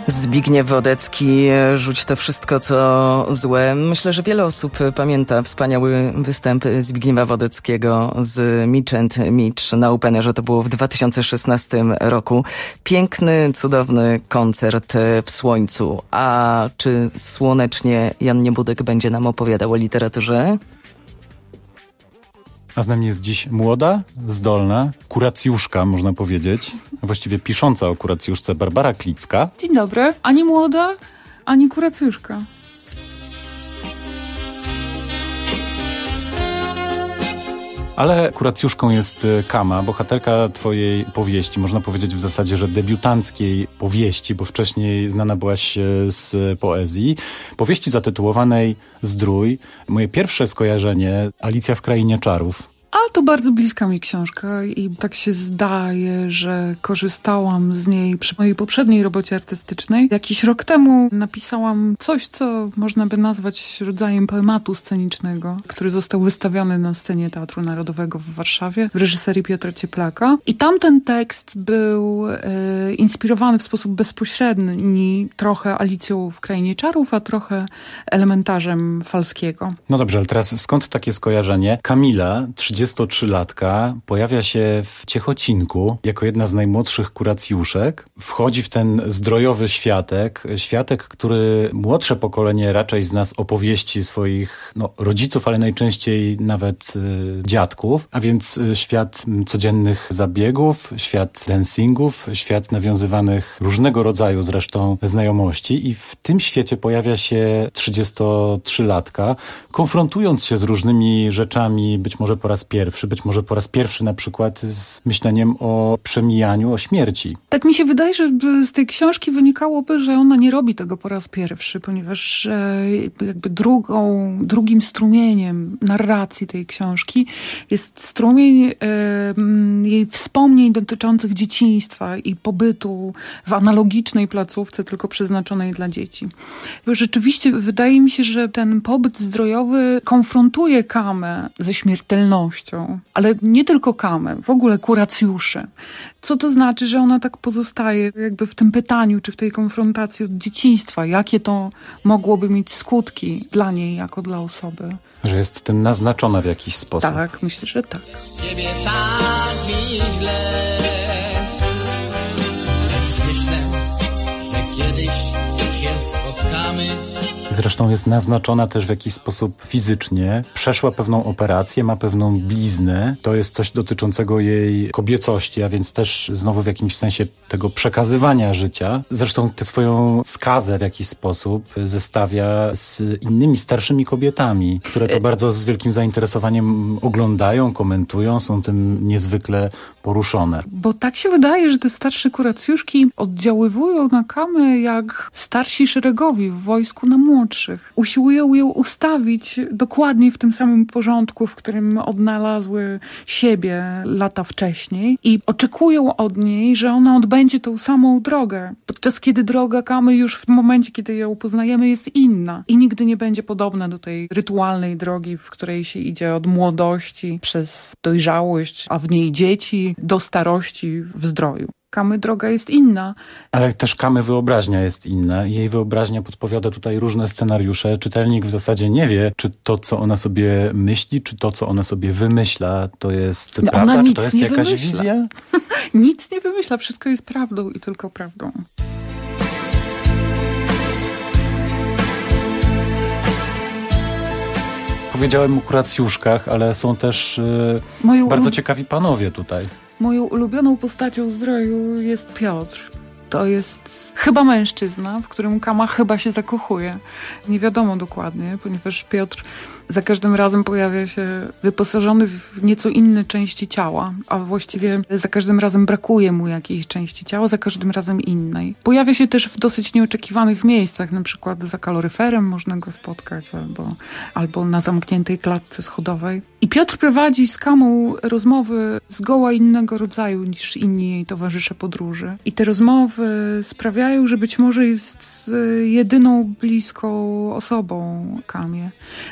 Zbigniew Wodecki, Rzuć to wszystko, co złe. Myślę, że wiele osób pamięta wspaniały występ Zbigniewa Wodeckiego z Mitch and Mitch na Openerze. To było w dwa tysiące szesnastym roku. Piękny, cudowny koncert w słońcu. A czy słonecznie Jan Niebudek będzie nam opowiadał o literaturze? A z nami jest dziś młoda, zdolna, kuracjuszka, można powiedzieć, właściwie pisząca o kuracjuszce Barbara Klicka. Dzień dobry. Ani młoda, ani kuracjuszka. Ale kuracjuszką jest Kama, bohaterka twojej powieści, można powiedzieć w zasadzie, że debiutanckiej powieści, bo wcześniej znana byłaś z poezji. Powieści zatytułowanej Zdrój. Moje pierwsze skojarzenie, Alicja w Krainie Czarów. A to bardzo bliska mi książka i tak się zdaje, że korzystałam z niej przy mojej poprzedniej robocie artystycznej. Jakiś rok temu napisałam coś, co można by nazwać rodzajem poematu scenicznego, który został wystawiony na scenie Teatru Narodowego w Warszawie w reżyserii Piotra Cieplaka. I tamten tekst był e, inspirowany w sposób bezpośredni trochę Alicją w Krainie Czarów, a trochę elementarzem Falskiego. No dobrze, ale teraz skąd takie skojarzenie? Kamila, trzydziestotrzylatka, pojawia się w Ciechocinku jako jedna z najmłodszych kuracjuszek. Wchodzi w ten zdrojowy światek, światek, który młodsze pokolenie raczej zna z opowieści swoich no, rodziców, ale najczęściej nawet y, dziadków, a więc y, świat codziennych zabiegów, świat dancingów, świat nawiązywanych różnego rodzaju zresztą znajomości i w tym świecie pojawia się trzydziestotrzylatka, konfrontując się z różnymi rzeczami, być może po raz pierwszy, być może po raz pierwszy na przykład z myśleniem o przemijaniu, o śmierci. Tak mi się wydaje, że z tej książki wynikałoby, że ona nie robi tego po raz pierwszy, ponieważ jakby drugą, drugim strumieniem narracji tej książki jest strumień e, jej wspomnień dotyczących dzieciństwa i pobytu w analogicznej placówce, tylko przeznaczonej dla dzieci. Rzeczywiście wydaje mi się, że ten pobyt zdrojowy konfrontuje Kamę ze śmiertelnością, ale nie tylko Kamę, w ogóle kuracjuszy. Co to znaczy, że ona tak pozostaje jakby w tym pytaniu, czy w tej konfrontacji od dzieciństwa? Jakie to mogłoby mieć skutki dla niej jako dla osoby? Że jest tym naznaczona w jakiś sposób. Tak, myślę, że tak. Ciebie tak mi źle, lecz myślę, że kiedyś się spotkamy. Zresztą jest naznaczona też w jakiś sposób fizycznie. Przeszła pewną operację, ma pewną bliznę. To jest coś dotyczącego jej kobiecości, a więc też znowu w jakimś sensie tego przekazywania życia. Zresztą tę swoją skazę w jakiś sposób zestawia z innymi starszymi kobietami, które to bardzo z wielkim zainteresowaniem oglądają, komentują, są tym niezwykle poruszone. Bo tak się wydaje, że te starsze kuracjuszki oddziaływują na Kamę jak starsi szeregowi w wojsku na młodszych. Usiłują ją ustawić dokładnie w tym samym porządku, w którym odnalazły siebie lata wcześniej i oczekują od niej, że ona odbędzie tą samą drogę. Podczas kiedy droga Kamy już w momencie, kiedy ją poznajemy, jest inna i nigdy nie będzie podobna do tej rytualnej drogi, w której się idzie od młodości przez dojrzałość, a w niej dzieci, do starości w zdroju. Kamy droga jest inna. Ale też Kamy wyobraźnia jest inna. Jej wyobraźnia podpowiada tutaj różne scenariusze. Czytelnik w zasadzie nie wie, czy to, co ona sobie myśli, czy to, co ona sobie wymyśla, to jest no prawda, czy czy to jest jakaś wymyśla. wizja? Nic nie wymyśla, wszystko jest prawdą i tylko prawdą. Powiedziałem o kuracjuszkach, ale są też yy, bardzo ciekawi panowie tutaj. Moją ulubioną postacią zdroju jest Piotr. To jest chyba mężczyzna, w którym Kama chyba się zakochuje. Nie wiadomo dokładnie, ponieważ Piotr za każdym razem pojawia się wyposażony w nieco inne części ciała, a właściwie za każdym razem brakuje mu jakiejś części ciała, za każdym razem innej. Pojawia się też w dosyć nieoczekiwanych miejscach, na przykład za kaloryferem można go spotkać, albo, albo na zamkniętej klatce schodowej. I Piotr prowadzi z Kamą rozmowy zgoła innego rodzaju niż inni jej towarzysze podróży. I te rozmowy sprawiają, że być może jest jedyną bliską osobą Kamie. To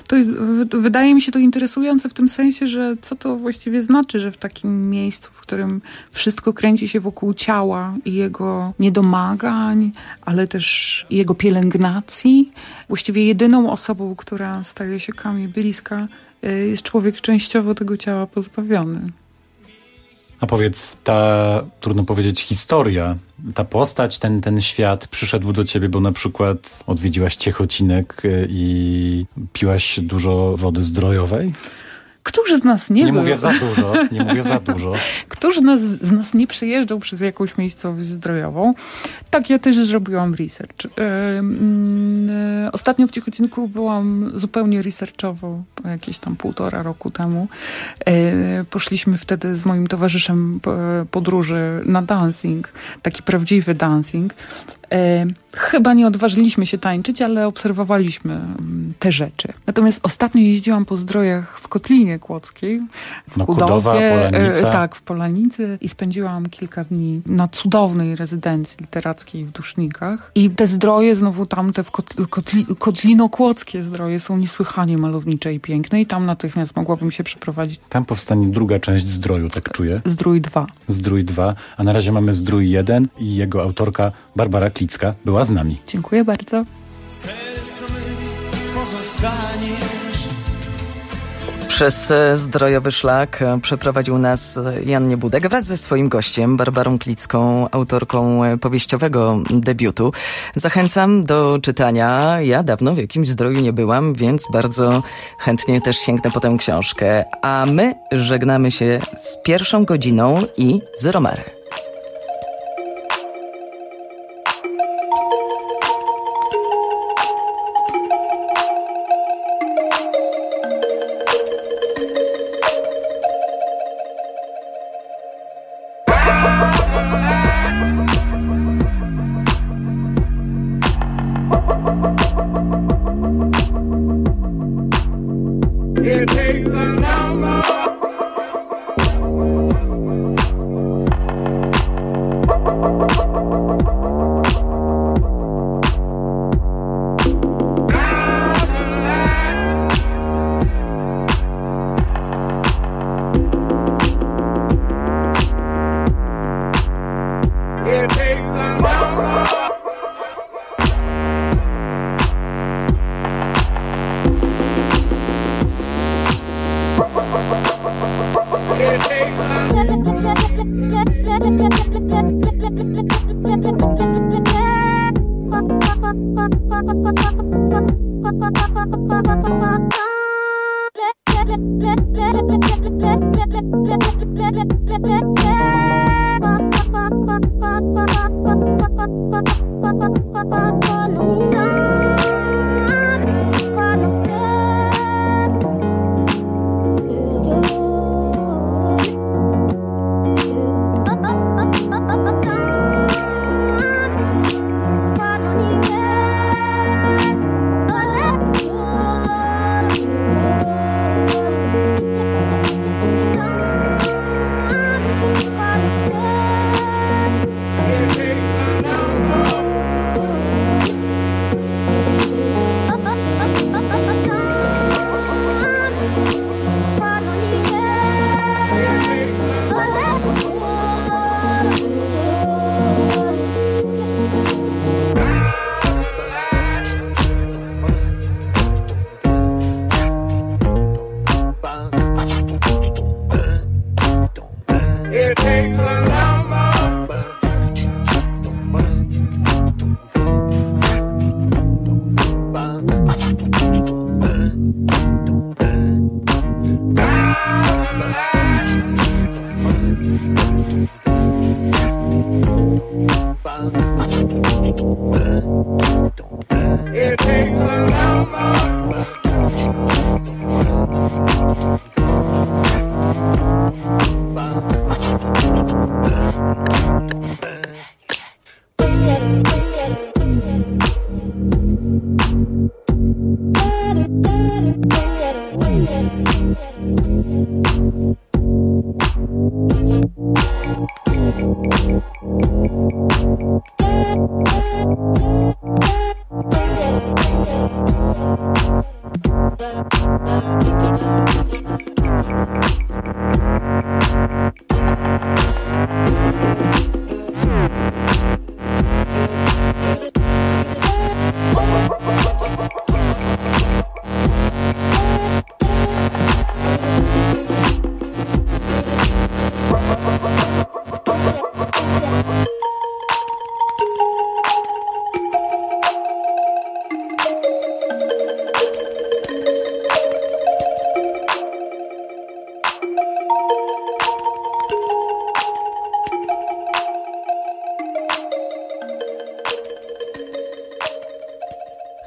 w, wydaje mi się to interesujące w tym sensie, że co to właściwie znaczy, że w takim miejscu, w którym wszystko kręci się wokół ciała i jego niedomagań, ale też jego pielęgnacji, właściwie jedyną osobą, która staje się Kamie bliska, jest człowiek częściowo tego ciała pozbawiony. A powiedz, ta, trudno powiedzieć, historia, ta postać, ten, ten świat przyszedł do ciebie, bo na przykład odwiedziłaś Ciechocinek i piłaś dużo wody zdrojowej? Któż z nas nie, nie był? mówię za dużo, nie mówię za dużo. Któż z nas, z nas nie przejeżdżał przez jakąś miejscowość zdrojową? Tak, ja też zrobiłam research. Yy, yy, ostatnio w Ciechocinku byłam zupełnie researchowo, jakieś tam półtora roku temu. Yy, poszliśmy wtedy z moim towarzyszem podróży na dancing, taki prawdziwy dancing. Chyba nie odważyliśmy się tańczyć, ale obserwowaliśmy te rzeczy. Natomiast ostatnio jeździłam po zdrojach w Kotlinie Kłodzkiej, w no, Kudowie, Kudowa, Polanica. tak, w Polanicy i spędziłam kilka dni na cudownej rezydencji literackiej w Dusznikach. I te zdroje znowu tamte w Kotli, Kotli, Kotlino-Kłodzkie zdroje są niesłychanie malownicze i piękne i tam natychmiast mogłabym się przeprowadzić. Tam powstanie druga część Zdroju, tak czuję. Zdrój dwa. Zdrój dwa, a na razie mamy Zdrój jeden i jego autorka Barbara Klicka była z nami. Dziękuję bardzo. Przez zdrojowy szlak przeprowadził nas Jan Niebudek wraz ze swoim gościem, Barbarą Klicką, autorką powieściowego debiutu. Zachęcam do czytania. Ja dawno w jakimś zdroju nie byłam, więc bardzo chętnie też sięgnę po tę książkę. A my żegnamy się z pierwszą godziną i z Romary.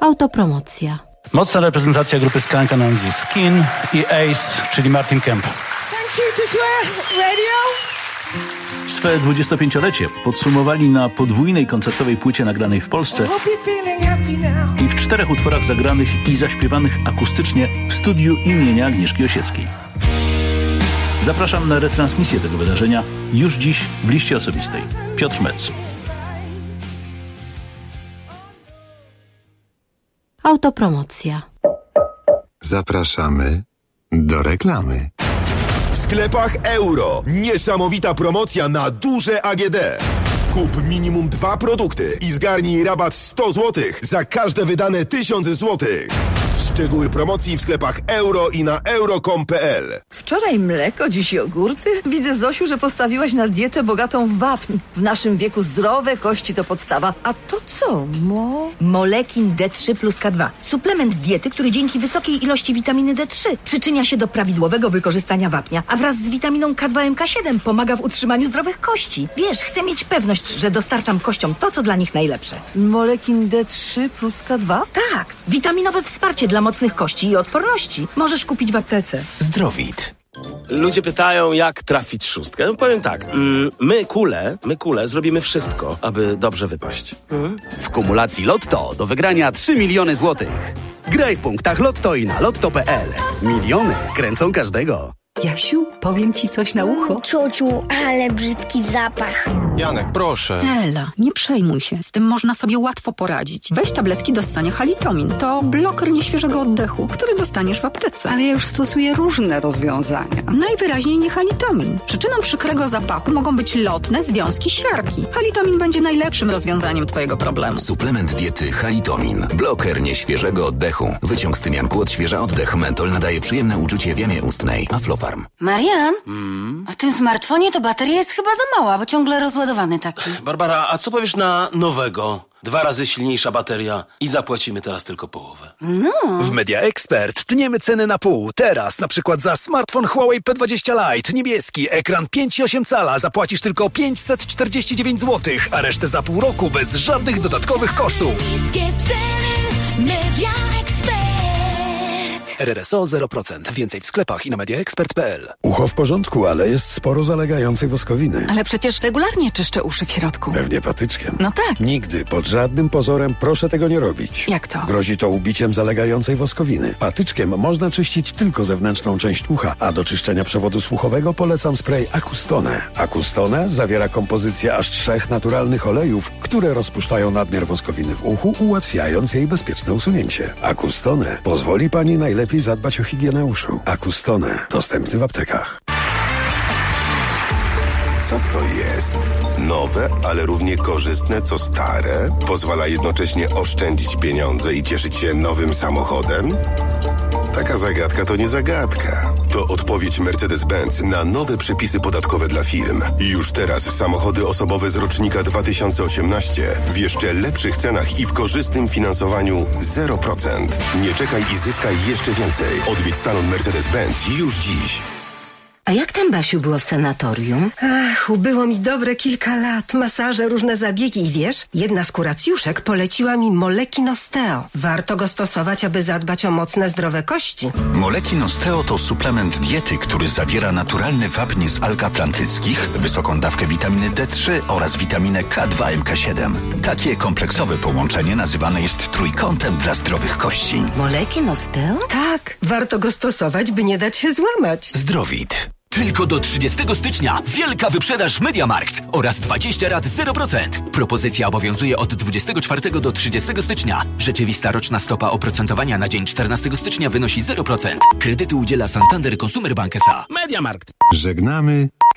Autopromocja. Mocna reprezentacja grupy Skunk Anansi, Skin i Ace, czyli Martin Kemp. Swe dwudziestopięciolecie podsumowali na podwójnej koncertowej płycie nagranej w Polsce i w czterech utworach zagranych i zaśpiewanych akustycznie w studiu imienia Agnieszki Osieckiej. Zapraszam na retransmisję tego wydarzenia już dziś w liście osobistej. Piotr Metz. Autopromocja. Zapraszamy do reklamy. W sklepach Euro niesamowita promocja na duże A G D. Kup minimum dwa produkty i zgarnij rabat sto złotych za każde wydane tysiąc złotych. Szczegóły promocji w sklepach Euro i na euro kropka com kropka p l. Wczoraj mleko, dziś jogurty? Widzę, Zosiu, że postawiłaś na dietę bogatą w wapń. W naszym wieku zdrowe kości to podstawa. A to co, mo? Molekin D trzy plus K dwa. Suplement diety, który dzięki wysokiej ilości witaminy D trzy przyczynia się do prawidłowego wykorzystania wapnia, a wraz z witaminą K dwa M K siedem pomaga w utrzymaniu zdrowych kości. Wiesz, chcę mieć pewność, że dostarczam kościom to, co dla nich najlepsze. Molekin D trzy plus K dwa? Tak, witaminowe wsparcie dla mocnych kości i odporności. Możesz kupić w aptece. Zdrowit. Ludzie pytają, jak trafić szóstkę. No powiem tak, mm, my kule, my kule zrobimy wszystko, aby dobrze wypaść. Mhm. W kumulacji Lotto do wygrania trzy miliony złotych. Graj w punktach Lotto i na lotto kropka p l. Miliony kręcą każdego. Jasiu, powiem ci coś na ucho. Ciociu, ale brzydki zapach. Janek, proszę. Ela, nie przejmuj się. Z tym można sobie łatwo poradzić. Weź tabletki do ssania Halitomin. To bloker nieświeżego oddechu, który dostaniesz w aptece. Ale ja już stosuję różne rozwiązania. Najwyraźniej nie Halitomin. Przyczyną przykrego zapachu mogą być lotne związki siarki. Halitomin będzie najlepszym rozwiązaniem twojego problemu. Suplement diety Halitomin. Bloker nieświeżego oddechu. Wyciąg z tymianku odświeża oddech. Mentol nadaje przyjemne uczucie w jamie ustnej. Aflofarm. Marian, mm. a w tym smartfonie to bateria jest chyba za mała, bo ciągle rozładowany taki. Barbara, a co powiesz na nowego? Dwa razy silniejsza bateria i zapłacimy teraz tylko połowę. No. W Media Expert tniemy ceny na pół. Teraz na przykład za smartfon Huawei P dwadzieścia Lite niebieski, ekran pięć i osiem cala zapłacisz tylko pięćset czterdzieści dziewięć złotych, a resztę za pół roku bez żadnych dodatkowych kosztów. Niskie ceny, Media Expert. R R S O zero procent. Więcej w sklepach i na media expert kropka p l. Ucho w porządku, ale jest sporo zalegającej woskowiny. Ale przecież regularnie czyszczę uszy w środku. Pewnie patyczkiem. No tak. Nigdy, pod żadnym pozorem proszę tego nie robić. Jak to? Grozi to ubiciem zalegającej woskowiny. Patyczkiem można czyścić tylko zewnętrzną część ucha, a do czyszczenia przewodu słuchowego polecam spray Acustone. Acustone zawiera kompozycję aż trzech naturalnych olejów, które rozpuszczają nadmiar woskowiny w uchu, ułatwiając jej bezpieczne usunięcie. Acustone pozwoli pani najlepiej Lepiej zadbać o higienę uszu. Acustone. Dostępny w aptekach. Co to jest? Nowe, ale równie korzystne co stare? Pozwala jednocześnie oszczędzić pieniądze i cieszyć się nowym samochodem? Taka zagadka to nie zagadka. To odpowiedź Mercedes-Benz na nowe przepisy podatkowe dla firm. Już teraz samochody osobowe z rocznika dwa tysiące osiemnaście w jeszcze lepszych cenach i w korzystnym finansowaniu zero procent. Nie czekaj i zyskaj jeszcze więcej. Odwiedź salon Mercedes-Benz już dziś. A jak tam, Basiu, było w sanatorium? Ach, ubyło mi dobre kilka lat. Masaże, różne zabiegi i wiesz, jedna z kuracjuszek poleciła mi Molekin Osteo. Warto go stosować, aby zadbać o mocne, zdrowe kości. Molekin Osteo to suplement diety, który zawiera naturalny wapń z alg atlantyckich, wysoką dawkę witaminy D trzy oraz witaminę K dwa M K siedem. Takie kompleksowe połączenie nazywane jest trójkątem dla zdrowych kości. Molekin Osteo? Tak, warto go stosować, by nie dać się złamać. Zdrowit. Tylko do trzydziestego stycznia wielka wyprzedaż w MediaMarkt oraz dwadzieścia rat zero procent. Propozycja obowiązuje od dwudziestego czwartego do trzydziestego stycznia. Rzeczywista roczna stopa oprocentowania na dzień czternastego stycznia wynosi zero procent. Kredyty udziela Santander Consumer Bank S A. MediaMarkt. Żegnamy